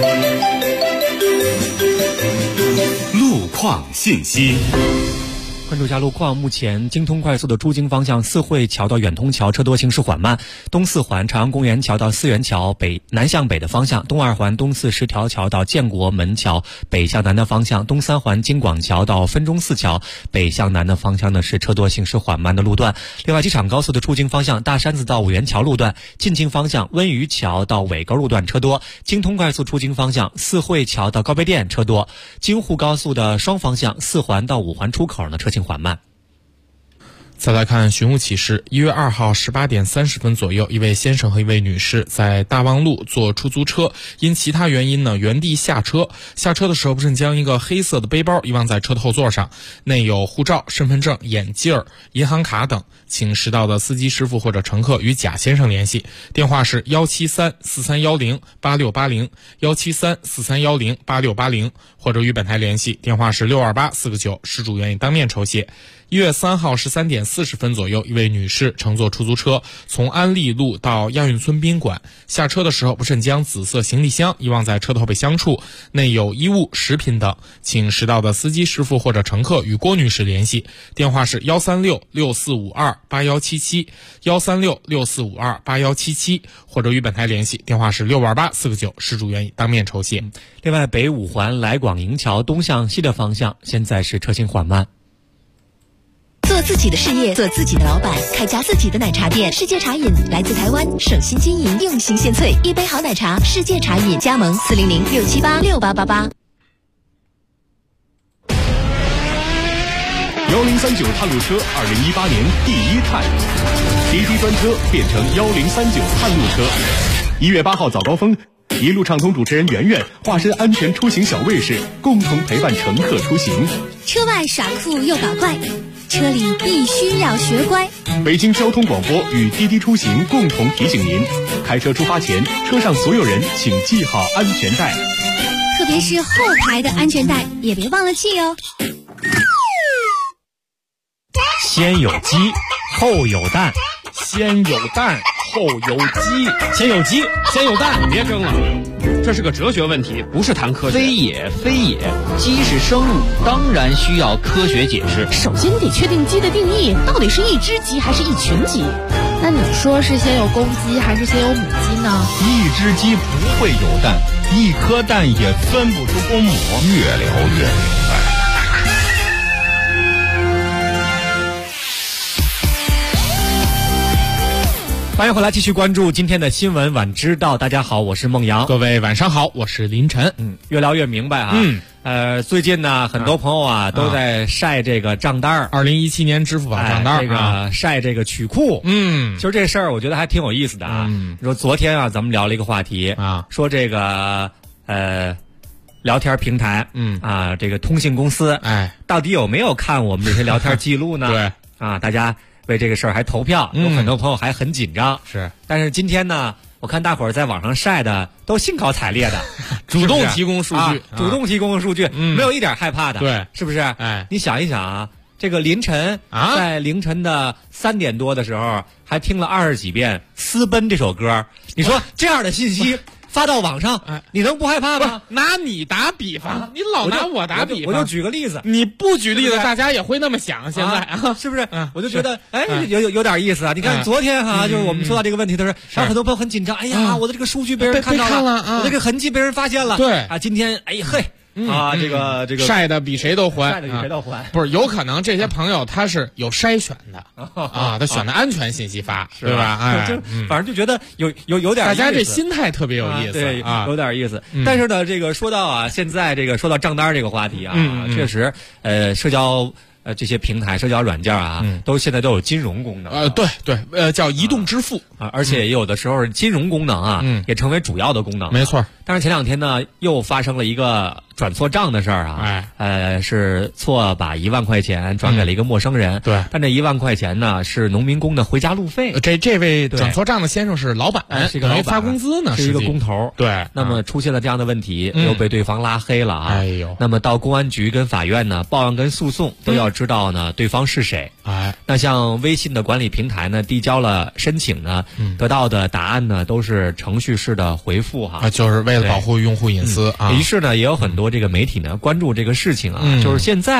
[SPEAKER 2] 城。路况信息。
[SPEAKER 5] 关注一下路况，目前京通快速的出京方向四惠桥到远通桥车多，行驶缓慢。东四环朝阳公园桥到四元桥南向北的方向，东二环东四十条桥到建国门桥北向南的方向，东三环京广桥到分钟寺桥北向南的方向呢是车多行驶缓慢的路段。另外，机场高速的出京方向大山子到五元桥路段，进京方向温榆桥到尾沟路段车多。京通快速出京方向四惠桥到高碑店车多。京沪高速的双方向四环到五环出口呢车行缓慢。
[SPEAKER 4] 再来看寻物启事，1月2号18点30分左右，一位先生和一位女士在大望路坐出租车，因其他原因呢原地下车。下车的时候不慎将一个黑色的背包遗忘在车的后座上，内有护照、身份证、眼镜、银行卡等，请识到的司机师傅或者乘客与贾先生联系，电话是17343108680 17343108680，或者与本台联系，电话是62849，失主愿意当面酬谢。1月3号13点40分左右，一位女士乘坐出租车从安利路到亚运村宾馆，下车的时候不慎将紫色行李箱遗忘在车的后备箱处，内有衣物、食品等，请识到的司机师傅或者乘客与郭女士联系，电话是13664528177 13664528177，或者与本台联系，电话是62849，失主愿意当面酬谢。
[SPEAKER 5] 另外，北五环来广营桥东向西的方向现在是车行缓慢。
[SPEAKER 18] 做自己的事业，做自己的老板，开家自己的奶茶店。世界茶饮来自台湾，省心经营，用心献萃，一杯好奶茶，世界茶饮。加盟400-678-6888。
[SPEAKER 7] 1039探路车2018年第一探，滴滴专车变成1039探路车。1月8号早高峰，一路畅通主持人圆圆化身安全出行小卫士，共同陪伴乘客出行。
[SPEAKER 18] 车外耍酷又搞怪，车里必须要学乖。
[SPEAKER 7] 北京交通广播与滴滴出行共同提醒您：开车出发前，车上所有人请系好安全带，
[SPEAKER 18] 特别是后排的安全带也别忘了系哦。
[SPEAKER 5] 先有鸡，后有蛋。
[SPEAKER 4] 先有蛋，后有鸡。
[SPEAKER 14] 先有鸡，先有蛋，你别争了。这是个哲学问题，不是谈科学。
[SPEAKER 17] 非也，非也，鸡是生物，当然需要科学解释。
[SPEAKER 9] 首先得确定鸡的定义，到底是一只鸡还是一群鸡？
[SPEAKER 21] 那你说是先有公鸡还是先有母鸡呢？
[SPEAKER 17] 一只鸡不会有蛋，一颗蛋也分不出公母。
[SPEAKER 13] 越聊越明白。
[SPEAKER 5] 欢迎回来，继续关注今天的新闻晚知道。大家好，我是孟阳。
[SPEAKER 4] 各位晚上好，我是林晨。
[SPEAKER 5] 越聊越明白啊。最近呢，很多朋友都在晒这个账单
[SPEAKER 4] ，2017年支付宝账单，
[SPEAKER 5] 这个晒这个曲库。其实这事儿我觉得还挺有意思的啊。你说昨天咱们聊了一个话题啊，说这个聊天平台，这个通信公司，到底有没有看我们这些聊天记录呢？
[SPEAKER 4] 对
[SPEAKER 5] 啊，大家为这个事儿还投票，有很多朋友还很紧张。
[SPEAKER 4] 是，
[SPEAKER 5] 但是今天呢，我看大伙儿在网上晒的都兴高采烈的，
[SPEAKER 4] 主动提供数据，
[SPEAKER 5] 主动提供数据，没有一点害怕的，
[SPEAKER 4] 对，
[SPEAKER 5] 是不是？你想一想啊，这个凌晨在凌晨的3点多的时候，还听了20几遍《私奔》这首歌，你说这样的信息发到网上，你能不害怕吗？
[SPEAKER 4] 拿你打比方，你老拿我打比方，
[SPEAKER 5] 我就举个例子，
[SPEAKER 4] 你不举例子，大家也会那么想。现在
[SPEAKER 5] 是不是？我就觉得，有点意思啊！你看昨天就是我们说到这个问题的时候，然后很多朋友很紧张，哎呀，我的这个数据被人看到了，我这个痕迹被人发现了，
[SPEAKER 4] 对
[SPEAKER 5] 啊，今天这个
[SPEAKER 4] 晒的比谁都欢，
[SPEAKER 5] 晒的比谁都欢，
[SPEAKER 4] 不是有可能这些朋友他是有筛选的他选的安全信息发，对吧？
[SPEAKER 5] 反正就觉觉得有点意思，
[SPEAKER 4] 大家这心态特别有意思，
[SPEAKER 5] 对有点意思。但是呢，这个说到现在这个说到账单这个话题确实社交这些平台、社交软件现在都有金融功能。
[SPEAKER 4] 对，叫移动支付
[SPEAKER 5] 而且有的时候金融功能也成为主要的功能。
[SPEAKER 4] 没错。
[SPEAKER 5] 但是前2天呢，又发生了一个转错账的事儿是错把1万块钱转给了一个陌生人。
[SPEAKER 4] 对，
[SPEAKER 5] 但这1万块钱呢是农民工的回家路费。
[SPEAKER 4] 这位转错账的先生是老板，
[SPEAKER 5] 是一个老板，
[SPEAKER 4] 发工资呢，
[SPEAKER 5] 是一个工头。
[SPEAKER 4] 对，
[SPEAKER 5] 那么出现了这样的问题，又被对方拉黑了
[SPEAKER 4] 哎呦，
[SPEAKER 5] 那么到公安局跟法院呢，报案跟诉讼都要知道呢对方是谁。那像微信的管理平台呢，递交了申请呢，得到的答案呢都是程序式的回复
[SPEAKER 4] 就是为了保护用户隐私
[SPEAKER 5] 于是呢，也有很多这个媒体呢关注这个事情就是现在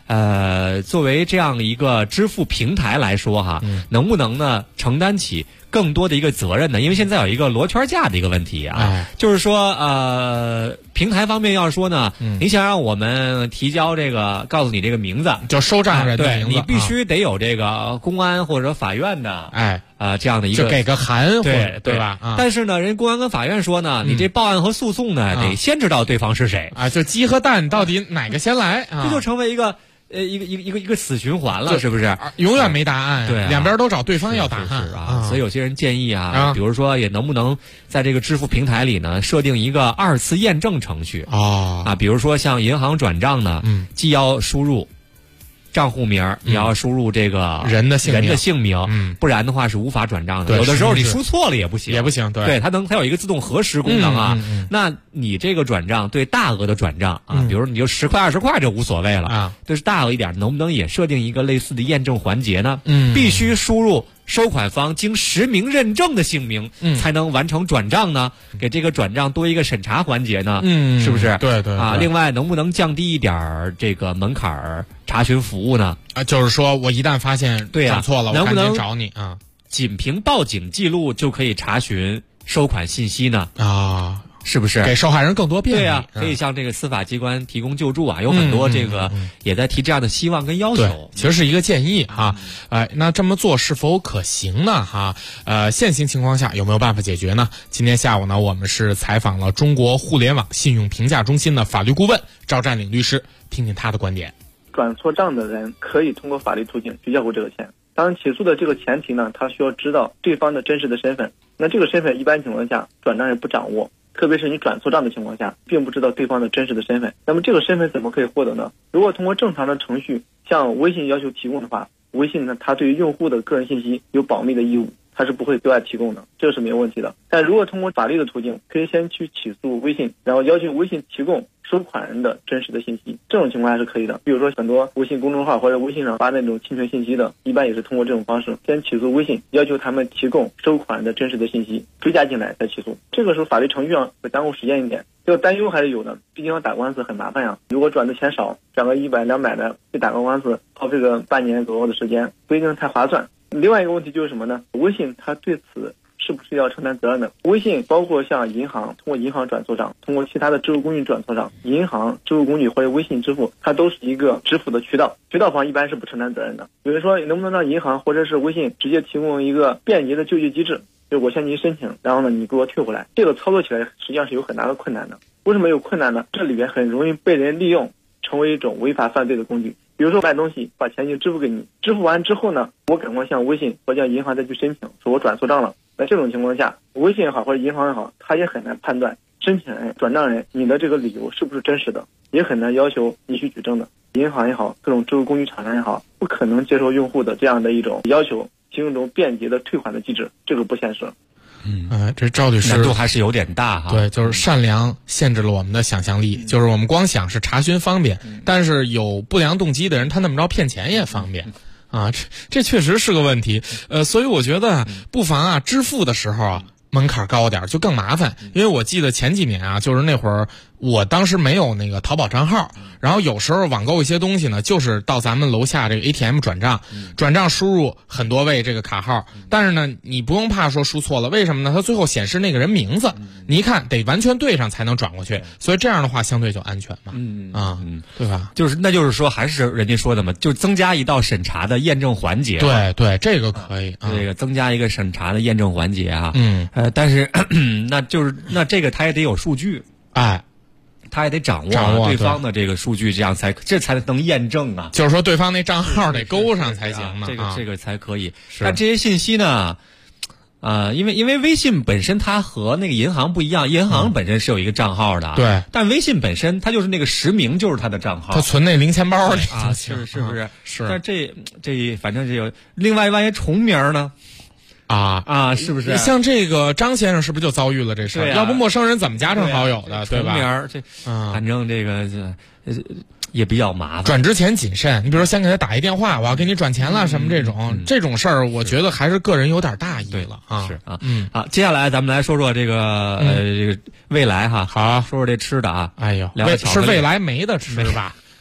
[SPEAKER 5] 作为这样一个支付平台来说哈，能不能呢承担起更多的一个责任呢？因为现在有一个罗圈价的一个问题啊，就是说平台方面要说呢，你想让我们提交这个，告诉你这个名字，
[SPEAKER 4] 就收账人的名字，
[SPEAKER 5] 对，你必须得有这个公安或者法院的，这样的一个，
[SPEAKER 4] 就给个函，
[SPEAKER 5] 对
[SPEAKER 4] 吧？
[SPEAKER 5] 但是呢，人公安跟法院说呢，你这报案和诉讼呢，得先知道对方是谁
[SPEAKER 4] 啊，就鸡和蛋到底哪个先来啊？
[SPEAKER 5] 这就成为一个一个死循环了，是不是？
[SPEAKER 4] 永远没答案，
[SPEAKER 5] 对，
[SPEAKER 4] 两边都找对方要答案
[SPEAKER 5] 啊。所以有些人建议比如说也能不能在这个支付平台里呢，设定一个2次验证程序比如说像银行转账呢，既要输入账户名，也要输入这个
[SPEAKER 4] 人的姓
[SPEAKER 5] 名，不然的话是无法转账的。有的时候你输错了也不行，对，它有一个自动核实功能啊。那你这个转账对大额的转账比如你就10块20块这无所谓了就是大额一点，能不能也设定一个类似的验证环节呢？必须输入收款方经实名认证的姓名，才能完成转账呢？给这个转账多一个审查环节呢？是不是？
[SPEAKER 4] 对
[SPEAKER 5] 另外能不能降低一点这个门槛查询服务呢？
[SPEAKER 4] 就是说我一旦发现转错了，
[SPEAKER 5] 能不能
[SPEAKER 4] 找你
[SPEAKER 5] 仅凭报警记录就可以查询收款信息呢？是不是
[SPEAKER 4] 给受害人更多便利？
[SPEAKER 5] 对啊，可以向这个司法机关提供救助有很多这个也在提这样的希望跟要求。
[SPEAKER 4] 其实是一个建议那这么做是否可行呢？现行情况下有没有办法解决呢？今天下午呢，我们是采访了中国互联网信用评价中心的法律顾问赵占领律师，听听他的观点。
[SPEAKER 1] 转错账的人可以通过法律途径去要回这个钱。当然，起诉的这个前提呢，他需要知道对方的真实的身份。那这个身份一般情况下转账人不掌握，特别是你转错账的情况下，并不知道对方的真实的身份。那么这个身份怎么可以获得呢？如果通过正常的程序向微信要求提供的话，微信呢，它对于用户的个人信息有保密的义务，它是不会对外提供的，这个是没有问题的。但如果通过法律的途径，可以先去起诉微信，然后要求微信提供收款人的真实的信息，这种情况下是可以的。比如说很多微信公众号或者微信上发那种侵权信息的，一般也是通过这种方式，先起诉微信，要求他们提供收款人的真实的信息，追加进来再起诉。这个时候法律程序上会耽误时间一点，这个担忧还是有的，毕竟要打官司很麻烦呀。如果转的钱少，转个100、200的，去打个官司，耗费个半年左右的时间，不一定太划算。另外一个问题就是什么呢？微信它对此是不是要承担责任的？微信包括像银行，通过银行转错账，通过其他的支付工具转错账，银行支付工具或者微信支付，它都是一个支付的渠道，渠道方一般是不承担责任的。有人说能不能让银行或者是微信直接提供一个便捷的救济机制，就是我向你申请，然后呢你给我退回来，这个操作起来实际上是有很大的困难的。为什么有困难呢？这里边很容易被人利用，成为一种违法犯罪的工具。比如说买东西，把钱就支付给你，支付完之后呢，我赶快向微信或向银行再去申请，说我转错账了。在这种情况下，微信也好或者银行也好，他也很难判断申请人、转账人你的这个理由是不是真实的，也很难要求你去举证的。银行也好，各种支付工具厂商也好，不可能接受用户的这样的一种要求，提供一种便捷的退款的机制，这个不现实。
[SPEAKER 4] 这赵律师
[SPEAKER 5] 难度还是有点大哈。
[SPEAKER 4] 对，就是善良限制了我们的想象力，就是我们光想是查询方便，但是有不良动机的人，他那么着骗钱也方便。这确实是个问题。所以我觉得不妨支付的时候门槛高点就更麻烦。因为我记得前几年就是那会儿我当时没有那个淘宝账号，然后有时候网购一些东西呢，就是到咱们楼下这个 ATM 转账输入很多位这个卡号，但是呢你不用怕说输错了，为什么呢？它最后显示那个人名字，你一看得完全对上才能转过去，所以这样的话相对就安全嘛。对吧？
[SPEAKER 5] 那就是说还是人家说的嘛，就增加一道审查的验证环节。
[SPEAKER 4] 对，这个可以
[SPEAKER 5] 这个增加一个审查的验证环节但是那这个他也得有数据，他也得掌握对方的这个数据，这才能验证啊。
[SPEAKER 4] 就是说对方那账号得勾上才行嘛，
[SPEAKER 5] 这个才可以。但这些信息呢，因为微信本身它和那个银行不一样，银行本身是有一个账号的，
[SPEAKER 4] 对，
[SPEAKER 5] 但微信本身它就是那个实名就是它的账号，
[SPEAKER 4] 它存那零钱包里
[SPEAKER 5] 是不是？
[SPEAKER 4] 是。
[SPEAKER 5] 但这反正有另外万一重名呢？是不是？
[SPEAKER 4] 像这个张先生是不是就遭遇了这事儿？要不陌生人怎么加上好友的，对吧？
[SPEAKER 5] 反正这个也比较麻烦。
[SPEAKER 4] 转之前谨慎，你比如说先给他打一电话，我要给你转钱了什么这种事儿，我觉得还是个人有点大意了
[SPEAKER 5] 好，接下来咱们来说说这个这个未来哈。
[SPEAKER 4] 好，
[SPEAKER 5] 说说这吃的
[SPEAKER 4] 哎呦，
[SPEAKER 5] 是
[SPEAKER 4] 未来没得吃吧？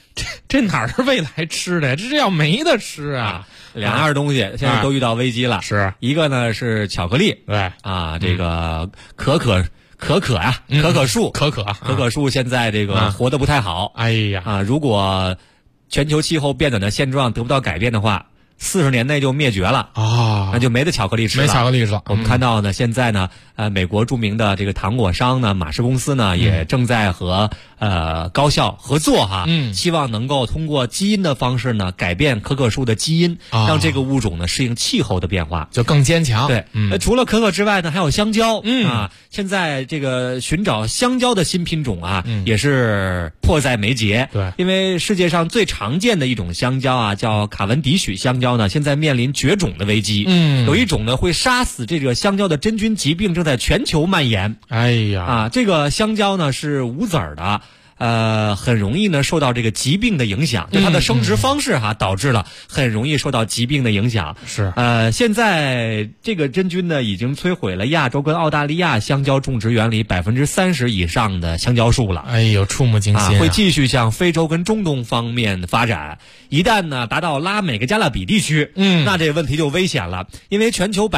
[SPEAKER 4] 这哪是未来吃的，这是要没得吃啊！
[SPEAKER 5] 两样东西现在都遇到危机了，
[SPEAKER 4] 是
[SPEAKER 5] 一个呢是巧克力，
[SPEAKER 4] 对
[SPEAKER 5] 啊，这个可可呀，可可树现在这个活得不太好，
[SPEAKER 4] 哎呀
[SPEAKER 5] 啊，如果全球气候变暖的现状得不到改变的话，40年内就灭绝了
[SPEAKER 4] 啊，
[SPEAKER 5] 那就没得巧克力吃了。
[SPEAKER 4] 没巧克力吃了。
[SPEAKER 5] 我们看到呢，现在呢，美国著名的这个糖果商呢，马氏公司呢，也正在和高校合作哈，希望能够通过基因的方式呢，改变可可树的基因，让这个物种呢适应气候的变化，
[SPEAKER 4] 就更坚强。
[SPEAKER 5] 对，除了可可之外呢，还有香蕉，现在这个寻找香蕉的新品种啊，也是迫在眉睫。
[SPEAKER 4] 对，
[SPEAKER 5] 因为世界上最常见的一种香蕉啊，叫卡文迪许香蕉呢，现在面临绝种的危机。有一种呢会杀死这个香蕉的真菌疾病正在全球蔓延。
[SPEAKER 4] 哎呀，
[SPEAKER 5] 啊，这个香蕉呢是无籽儿的。很容易呢受到这个疾病的影响，就它的生殖方式导致了很容易受到疾病的影响。
[SPEAKER 4] 是，
[SPEAKER 5] 现在这个真菌呢已经摧毁了亚洲跟澳大利亚香蕉种植园里30%以上的香蕉树了。
[SPEAKER 4] 哎呦，触目惊心啊！
[SPEAKER 5] 会继续向非洲跟中东方面发展。一旦呢达到拉美跟加勒比地区，那这个问题就危险了，因为全球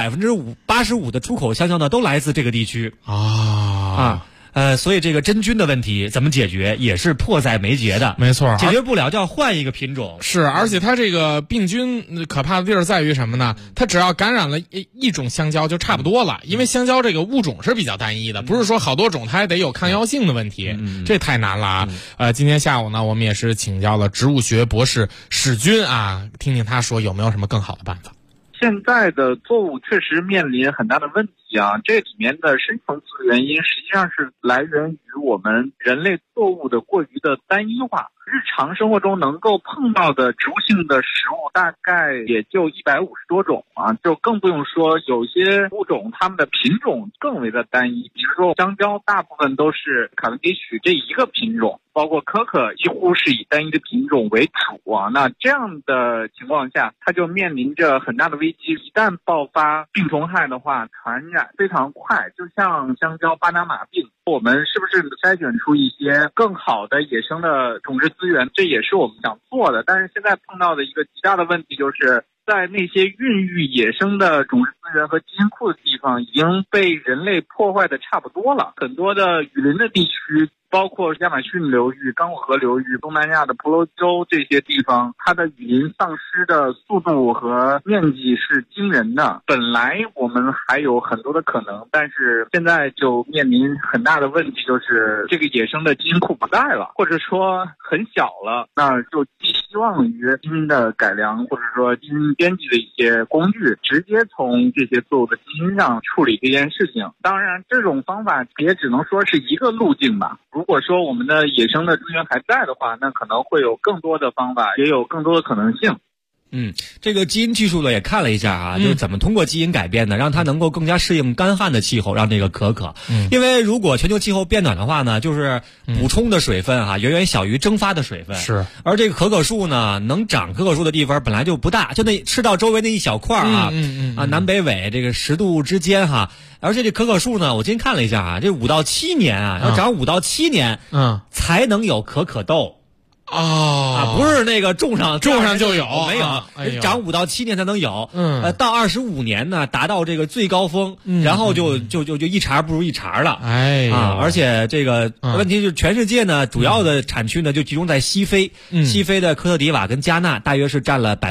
[SPEAKER 5] 85%的出口香蕉呢都来自这个地区所以这个真菌的问题怎么解决也是迫在眉睫的。
[SPEAKER 4] 没错，
[SPEAKER 5] 解决不了就要换一个品种。
[SPEAKER 4] 是，而且它这个病菌可怕的地儿在于什么呢？它只要感染了一种香蕉就差不多了，因为香蕉这个物种是比较单一的，不是说好多种它还得有抗药性的问题，这太难了啊！今天下午呢，我们也是请教了植物学博士史军啊，听听他说有没有什么更好的办法。
[SPEAKER 1] 现在的作物确实面临很大的问题啊，这里面的深层次原因实际上是来源于我们人类作物的过于的单一化。日常生活中能够碰到的植物性的食物大概也就150多种啊，就更不用说有些物种它们的品种更为的单一，比如说香蕉大部分都是卡文迪许这一个品种，包括可可几乎是以单一的品种为主啊。那这样的情况下，它就面临着很大的危机，一旦爆发病虫害的话，传染非常快，就像香蕉巴拿马病。我们是不是筛选出一些更好的野生的种植资源，这也是我们想做的。但是现在碰到的一个极大的问题就是在那些孕育野生的种植资源和基因库的地方已经被人类破坏的差不多了。很多的雨林的地区，包括亚马逊流域、刚果河流域、东南亚的婆罗洲这些地方，它的雨林丧失的速度和面积是惊人的。本来我们还有很多的可能，但是现在就面临很大的问题，就是这个野生的基因库不在了，或者说很小了，那就寄希望于基因的改良，或者说基因编辑的一些工具，直接从这些作物的基因上处理这件事情。当然，这种方法也只能说是一个路径吧。如果说我们的野生的资源还在的话，那可能会有更多的方法，也有更多的可能性。
[SPEAKER 5] 这个基因技术呢也看了一下啊，就是怎么通过基因改变呢，让它能够更加适应干旱的气候，让这个可可。因为如果全球气候变暖的话呢，就是补充的水分远远小于蒸发的水分。
[SPEAKER 4] 是。而
[SPEAKER 5] 这个可可树呢，能长可可树的地方本来就不大，就那赤道周围那一小块南北纬这个10度之间哈。而且这可可树呢，我今天看了一下这5到7年要长5到7年才能有可可豆。不是那个种上
[SPEAKER 4] 就有，
[SPEAKER 5] 没有，长5到7年才能有。到25年呢，达到这个最高峰，然后就一茬不如一茬了。而且这个问题就是全世界呢，主要的产区呢就集中在西非，西非的科特迪瓦跟加纳大约是占了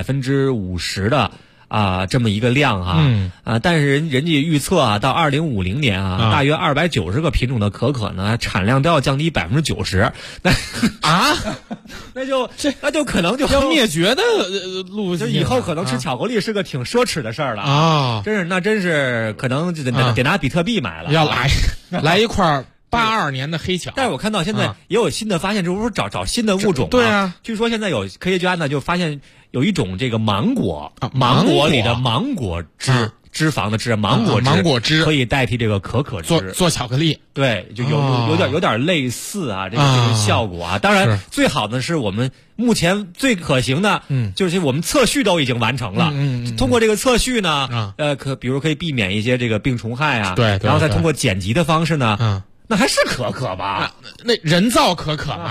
[SPEAKER 5] 50%的。这么一个量但是人家预测到2050年大约290个品种的可可呢，产量都要降低90%。那就可能就
[SPEAKER 4] 要灭绝的路
[SPEAKER 5] 径，就以后可能吃巧克力是个挺奢侈的事儿了真是可能就得拿比特币买了，
[SPEAKER 4] 要来一块82年的黑巧。
[SPEAKER 5] 但是我看到现在也有新的发现，就是说找新的物种。
[SPEAKER 4] 对啊，
[SPEAKER 5] 据说现在有科学家呢就发现有一种这个芒果里的芒果脂肪的脂，芒果汁可以代替这个可可汁
[SPEAKER 4] 做巧克力。
[SPEAKER 5] 对，就有点类似这个效果当然最好的是我们目前最可行的就是我们测序都已经完成了。通过这个测序呢比如可以避免一些这个病虫害
[SPEAKER 4] 对，
[SPEAKER 5] 然后再通过剪辑的方式呢那还是可可吧？
[SPEAKER 4] 那人造可可吧？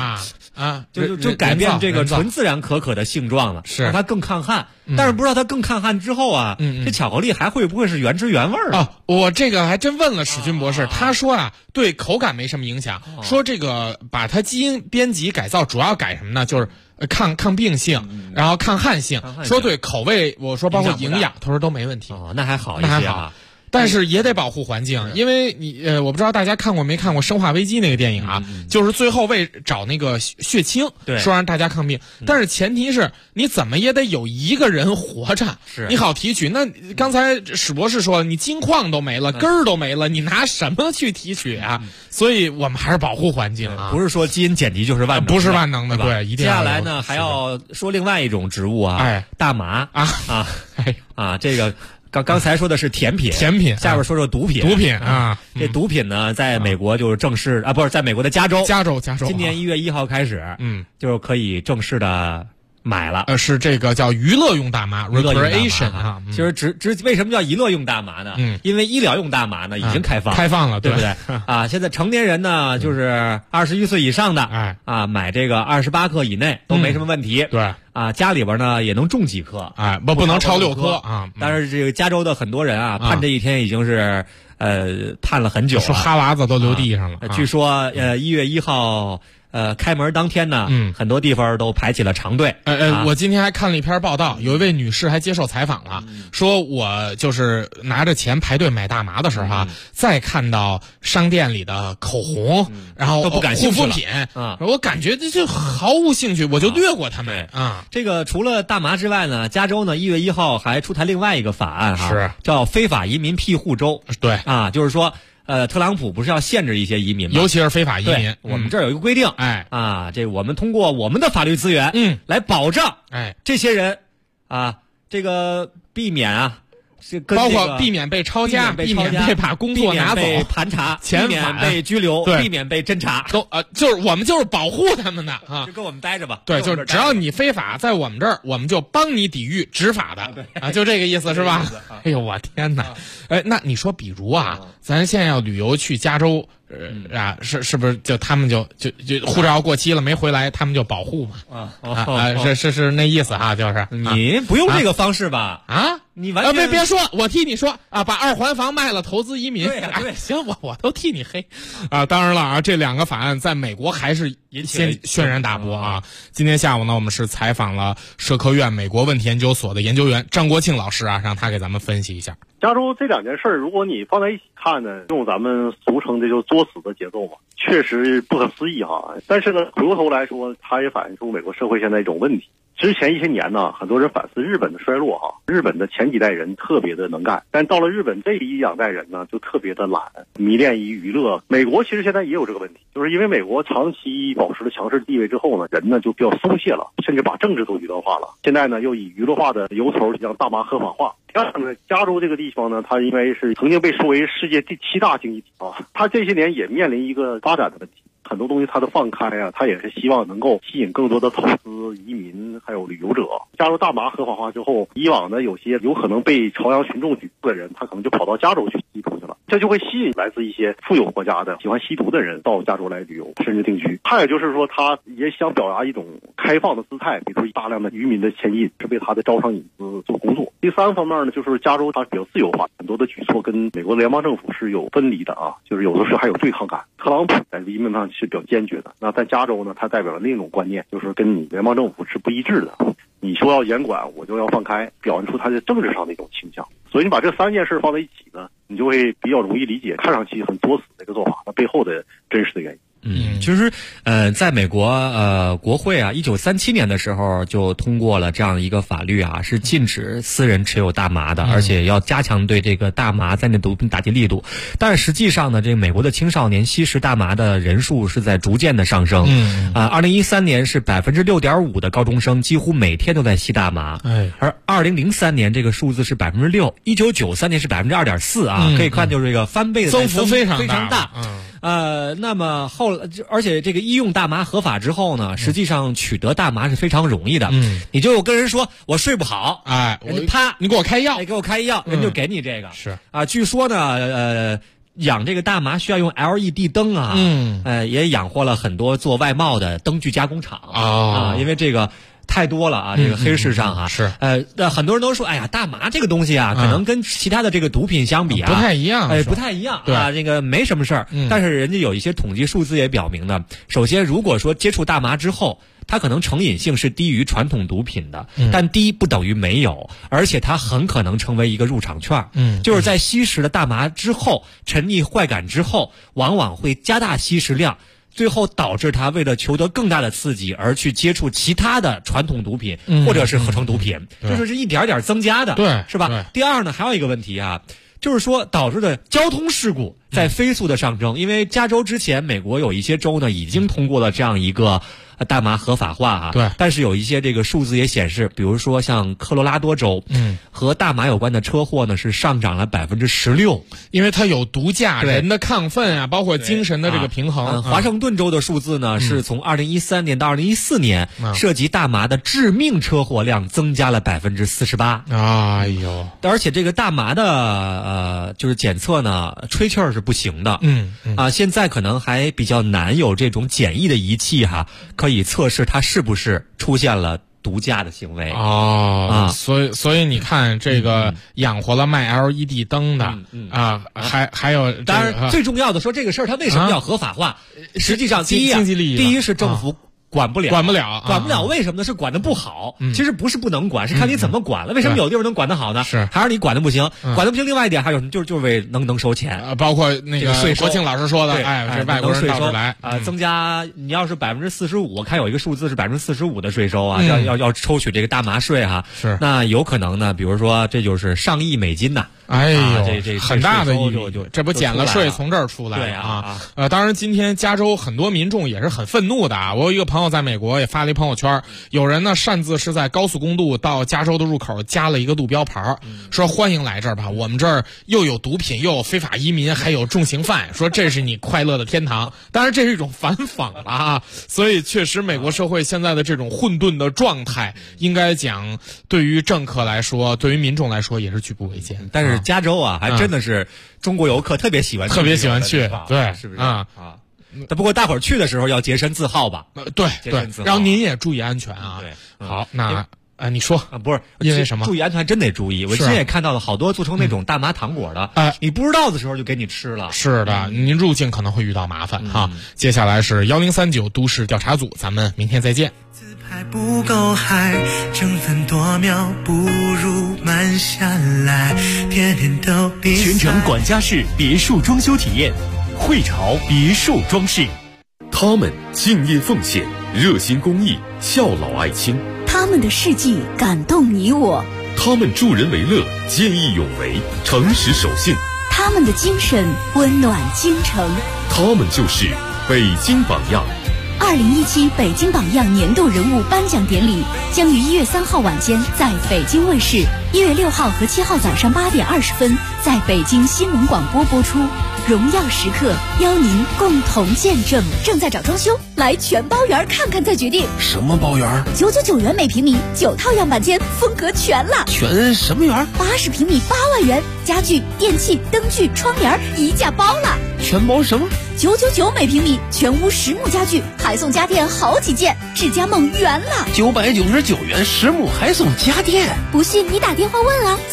[SPEAKER 4] 啊，
[SPEAKER 5] 就改变这个纯自然可可的性状了，
[SPEAKER 4] 是
[SPEAKER 5] 让它更抗旱。但是不知道它更抗旱之后啊，这巧克力还会不会是原汁原味啊？
[SPEAKER 4] 我这个还真问了史军博士，他说啊，对口感没什么影响，说这个把它基因编辑改造主要改什么呢？就是抗病性，然后抗旱性。说对口味，我说包括营养，他说都没问题。
[SPEAKER 5] 那还好一些啊。
[SPEAKER 4] 但是也得保护环境，因为你我不知道大家看过没看过《生化危机》那个电影啊，就是最后为找那个血清，说让大家抗病，但是前提是你怎么也得有一个人活着，你好提取。那刚才史博士说，你金矿都没了，根儿都没了，你拿什么去提取啊？所以我们还是保护环境啊，
[SPEAKER 5] 不是说基因剪辑就是万能的，
[SPEAKER 4] 不是万能的，对，一定要。
[SPEAKER 5] 接下来呢，还要说另外一种植物啊，大麻这个。刚才说的是甜品，下边说说毒品
[SPEAKER 4] 啊。
[SPEAKER 5] 这毒品呢，在美国就是正式不是在美国的加州，今年1月1号开始，就可以正式的买了。是
[SPEAKER 4] 这个叫娱乐用大麻 recreation 啊。
[SPEAKER 5] 其实为什么叫娱乐用大麻呢？因为医疗用大麻呢已经开放
[SPEAKER 4] 了，
[SPEAKER 5] 对不对？啊，现在成年人呢就是21岁以上的，买这个28克以内都没什么问题。
[SPEAKER 4] 对。
[SPEAKER 5] 啊，家里边呢也能种几颗，
[SPEAKER 4] 不能超6颗啊。
[SPEAKER 5] 但是这个加州的很多人盼这一天已经是盼了很久了，
[SPEAKER 4] 说哈喇子都流地上了。
[SPEAKER 5] 据说1月1号开门当天呢，很多地方都排起了长队。
[SPEAKER 4] 我今天还看了一篇报道，有一位女士还接受采访了，说我就是拿着钱排队买大麻的时候再看到商店里的口红，然后
[SPEAKER 5] 都不感兴趣
[SPEAKER 4] 护肤品我感觉就毫无兴趣，我就略过他们啊。
[SPEAKER 5] 这个除了大麻之外呢，加州呢1月1号还出台另外一个法案叫非法移民庇护州。
[SPEAKER 4] 对
[SPEAKER 5] 就是说。特朗普不是要限制一些移民吗？
[SPEAKER 4] 尤其是非法移民。
[SPEAKER 5] 我们这儿有一个规定，这我们通过我们的法律资源，来保障，这些人这个避免
[SPEAKER 4] 包括避免被抄家，避免被把工作拿走，
[SPEAKER 5] 避免被盘查，避免被拘留，避免被侦查，
[SPEAKER 4] 就是我们就是保护他们的啊，
[SPEAKER 5] 就跟我们待着吧。
[SPEAKER 4] 对，就是只要你非法在我们这儿，我们就帮你抵御执法的就这个意思是吧？哎呦我天哪！那你说比如咱现在要旅游去加州。是不是就他们就护照过期了没回来，他们就保护嘛？是那意思就是
[SPEAKER 5] 你不用这个方式吧？你完全
[SPEAKER 4] 别说，我替你说把2环房卖了投资移民。
[SPEAKER 5] 对，
[SPEAKER 4] 行，我都替你黑当然了这2个法案在美国还是先轩然大波今天下午呢，我们是采访了社科院美国问题研究所的研究员张国庆老师让他给咱们分析一下。
[SPEAKER 3] 加州这2件事，如果你放在一起看呢，用咱们俗称的就作死的节奏嘛，确实不可思议但是呢，回过头来说，它也反映出美国社会现在一种问题。之前一些年呢，很多人反思日本的衰落日本的前几代人特别的能干，但到了日本这1-2代人呢，就特别的懒，迷恋于娱乐。美国其实现在也有这个问题，就是因为美国长期保持了强势地位之后呢，人呢就比较松懈了，甚至把政治都娱乐化了。现在呢，又以娱乐化的由头将大麻合法化。加上呢，加州这个地方呢，它因为是曾经被视为世界第7大经济体它这些年也面临一个发展的问题。很多东西它的放开它也是希望能够吸引更多的投资、移民还有旅游者。加州大麻合法化之后，以往呢有些有可能被朝阳群众举报的人，他可能就跑到加州去吸毒去了，这就会吸引来自一些富有国家的喜欢吸毒的人到加州来旅游，甚至定居。他也就是说，他也想表达一种开放的姿态，比如说大量的渔民的迁进是为他的招商引资做工作。第3方面呢，就是加州它比较自由化，很多的举措跟美国的联邦政府是有分离的就是有的时候还有对抗感。特朗普在移民上是比较坚决的，那在加州呢，它代表了另一种观念，就是跟你联邦政府是不一致的。你说要严管，我就要放开，表现出他的政治上的一种倾向。所以你把这3件事放在一起呢，你就会比较容易理解，看上去很作死的一个做法，它背后的真实的原因。
[SPEAKER 5] 其实在美国国会1937年的时候就通过了这样一个法律是禁止私人持有大麻的，而且要加强对这个大麻在内毒品打击力度。但是实际上呢，这个美国的青少年吸食大麻的人数是在逐渐的上升。2013年是6.5%的高中生几乎每天都在吸大麻，而2003年这个数字是6%，1993年是2.4%可以看就是这个翻倍的
[SPEAKER 4] 增幅非常
[SPEAKER 5] 大。那么而且这个医用大麻合法之后呢，实际上取得大麻是非常容易的。你就跟人说我睡不好，人家啪，
[SPEAKER 4] 你给我开药，
[SPEAKER 5] 人就给你这个。
[SPEAKER 4] 是
[SPEAKER 5] 据说呢， 养这个大麻需要用 LED 灯啊，也养活了很多做外贸的灯具加工厂啊，因为这个太多了啊，这个黑市上啊，
[SPEAKER 4] 是
[SPEAKER 5] 很多人都说，哎呀，大麻这个东西啊，可能跟其他的这个毒品相比啊，
[SPEAKER 4] 不太一样，
[SPEAKER 5] 不太一样啊，这个没什么事儿。但是人家有一些统计数字也表明呢，首先如果说接触大麻之后，它可能成瘾性是低于传统毒品的，但低不等于没有，而且它很可能成为一个入场券。就是在吸食了大麻之后，沉溺坏感之后，往往会加大吸食量，最后导致他为了求得更大的刺激而去接触其他的传统毒品或者是合成毒品，这是一点点增加的，
[SPEAKER 4] 对，
[SPEAKER 5] 是吧？第二呢，还有一个问题啊，就是说导致的交通事故在飞速的上升，因为加州之前美国有一些州呢已经通过了这样一个大麻合法化啊，
[SPEAKER 4] 对，
[SPEAKER 5] 但是有一些这个数字也显示，比如说像科罗拉多州，和大麻有关的车祸呢是上涨了16%，
[SPEAKER 4] 因为它有毒驾、人的亢奋啊，包括精神的这个平衡。
[SPEAKER 5] 华盛顿州的数字呢是从2013年到2014年，涉及大麻的致命车祸量增加了48%。
[SPEAKER 4] 哎呦，
[SPEAKER 5] 而且这个大麻的就是检测呢，吹气儿是不行的。现在可能还比较难有这种简易的仪器可以测试它是不是出现了毒驾的行为
[SPEAKER 4] 所以你看这个养活了卖 LED 灯的还有
[SPEAKER 5] 当然最重要的说这个事儿它为什么要合法化？实际上第一是政府管不了，为什么呢？是管得不好。其实不是不能管，是看你怎么管了。为什么有地方能管得好呢？还是你管得不行？管得不行。另外一点还有什么？就是为能收钱
[SPEAKER 4] 包括那个国庆老师说的，这外国人到这来
[SPEAKER 5] 增加。你要是45%，我看有一个数字是45%的税收啊，要抽取这个大麻税
[SPEAKER 4] 是
[SPEAKER 5] 那有可能呢？比如说这就是上亿美金呐。
[SPEAKER 4] 哎呦，
[SPEAKER 5] 这
[SPEAKER 4] 很大的一笔，这不减了税从这儿出来
[SPEAKER 5] 对
[SPEAKER 4] 啊！当然今天加州很多民众也是很愤怒的啊！我有一个朋友在美国也发了一朋友圈，有人呢擅自是在高速公路到加州的入口加了一个路标牌，说欢迎来这儿吧，我们这儿又有毒品，又有非法移民，还有重刑犯，说这是你快乐的天堂。当然这是一种反讽了啊！所以确实美国社会现在的这种混沌的状态，应该讲对于政客来说，对于民众来说也是举步维艰。
[SPEAKER 5] 但是加州还真的是中国游客特别喜欢去，
[SPEAKER 4] 对，
[SPEAKER 5] 是不是不过大伙儿去的时候要洁身自好吧？
[SPEAKER 4] 对，然后您也注意安全啊。
[SPEAKER 5] 对，
[SPEAKER 4] 好，那你说
[SPEAKER 5] 不是
[SPEAKER 4] 因为什么？
[SPEAKER 5] 注意安全真得注意。我之前也看到了好多做成那种大麻糖果的，你不知道的时候就给你吃了。
[SPEAKER 4] 是的，您入境可能会遇到麻烦哈。接下来是1039都市调查组，咱们明天再见。
[SPEAKER 10] 还不够嗨，争分夺秒不如慢下来，天天都比赛。
[SPEAKER 7] 全程管家式别墅装修体验，汇潮别墅装饰。
[SPEAKER 12] 他们敬业奉献，热心公益，孝老爱亲。
[SPEAKER 6] 他们的事迹感动你我。
[SPEAKER 12] 他们助人为乐，见义勇为，诚实守信。
[SPEAKER 6] 他们的精神温暖京城。
[SPEAKER 12] 他们就是北京榜样。
[SPEAKER 6] 2017北京榜样年度人物颁奖典礼将于1月3号晚间在北京卫视，1月6号和7号早上8点20分在北京新闻广播播出。荣耀时刻，邀您共同见证。正在找装修，来全包园看看再决定。
[SPEAKER 14] 什么包园
[SPEAKER 6] ？999元每平米，9套样板间，风格全了。
[SPEAKER 14] 全什么园
[SPEAKER 6] ？80平米8万元，家具、电器、灯具、窗帘一价包了。
[SPEAKER 14] 全包什么
[SPEAKER 6] ？999每平米，全屋实木家具，还送家电好几件，智家梦圆了。
[SPEAKER 14] 999元实木还送家电，
[SPEAKER 6] 不信你打电话问啊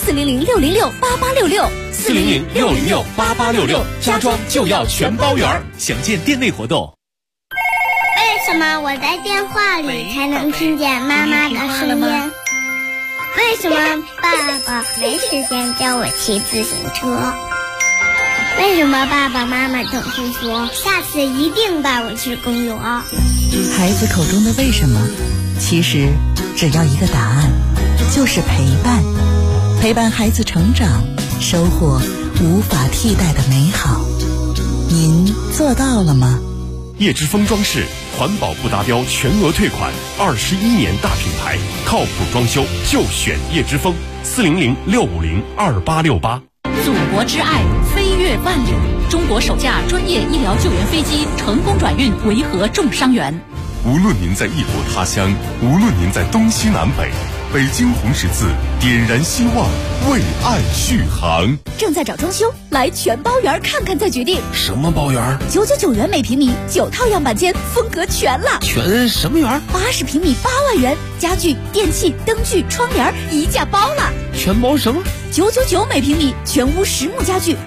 [SPEAKER 6] ，400-606-8866，400-606-8866，
[SPEAKER 7] 家装就要全包圆。详见店内活动。
[SPEAKER 22] 为什么我在电话里才能听见妈妈的声音？为什么爸爸没时间教我骑自行车？为什么爸爸妈妈总是说下次一定带我去公园？
[SPEAKER 23] 孩子口中的为什么，其实只要一个答案，就是陪伴。陪伴孩子成长，收获无法替代的美好。您做到了吗？
[SPEAKER 12] 叶之峰装饰，环保不达标全额退款，21年大品牌，靠谱装修就选叶之峰，400-650-2868。
[SPEAKER 9] 祖国之爱，飞越万里。中国首架专业医疗救援飞机成功转运维和重伤员。
[SPEAKER 12] 无论您在异国他乡，无论您在东西南北， 北京红十字点燃希望，为爱续航。
[SPEAKER 6] 正在找装修，来全包园看看再决定。
[SPEAKER 14] 什么包园
[SPEAKER 6] ？999元每平米，9套样板间，风格全了。
[SPEAKER 14] 全什么园
[SPEAKER 6] ？80平米8万元，家具、电器、灯具、窗帘一价包了。
[SPEAKER 14] 全包什么？
[SPEAKER 6] 999每平米，全屋实木家具。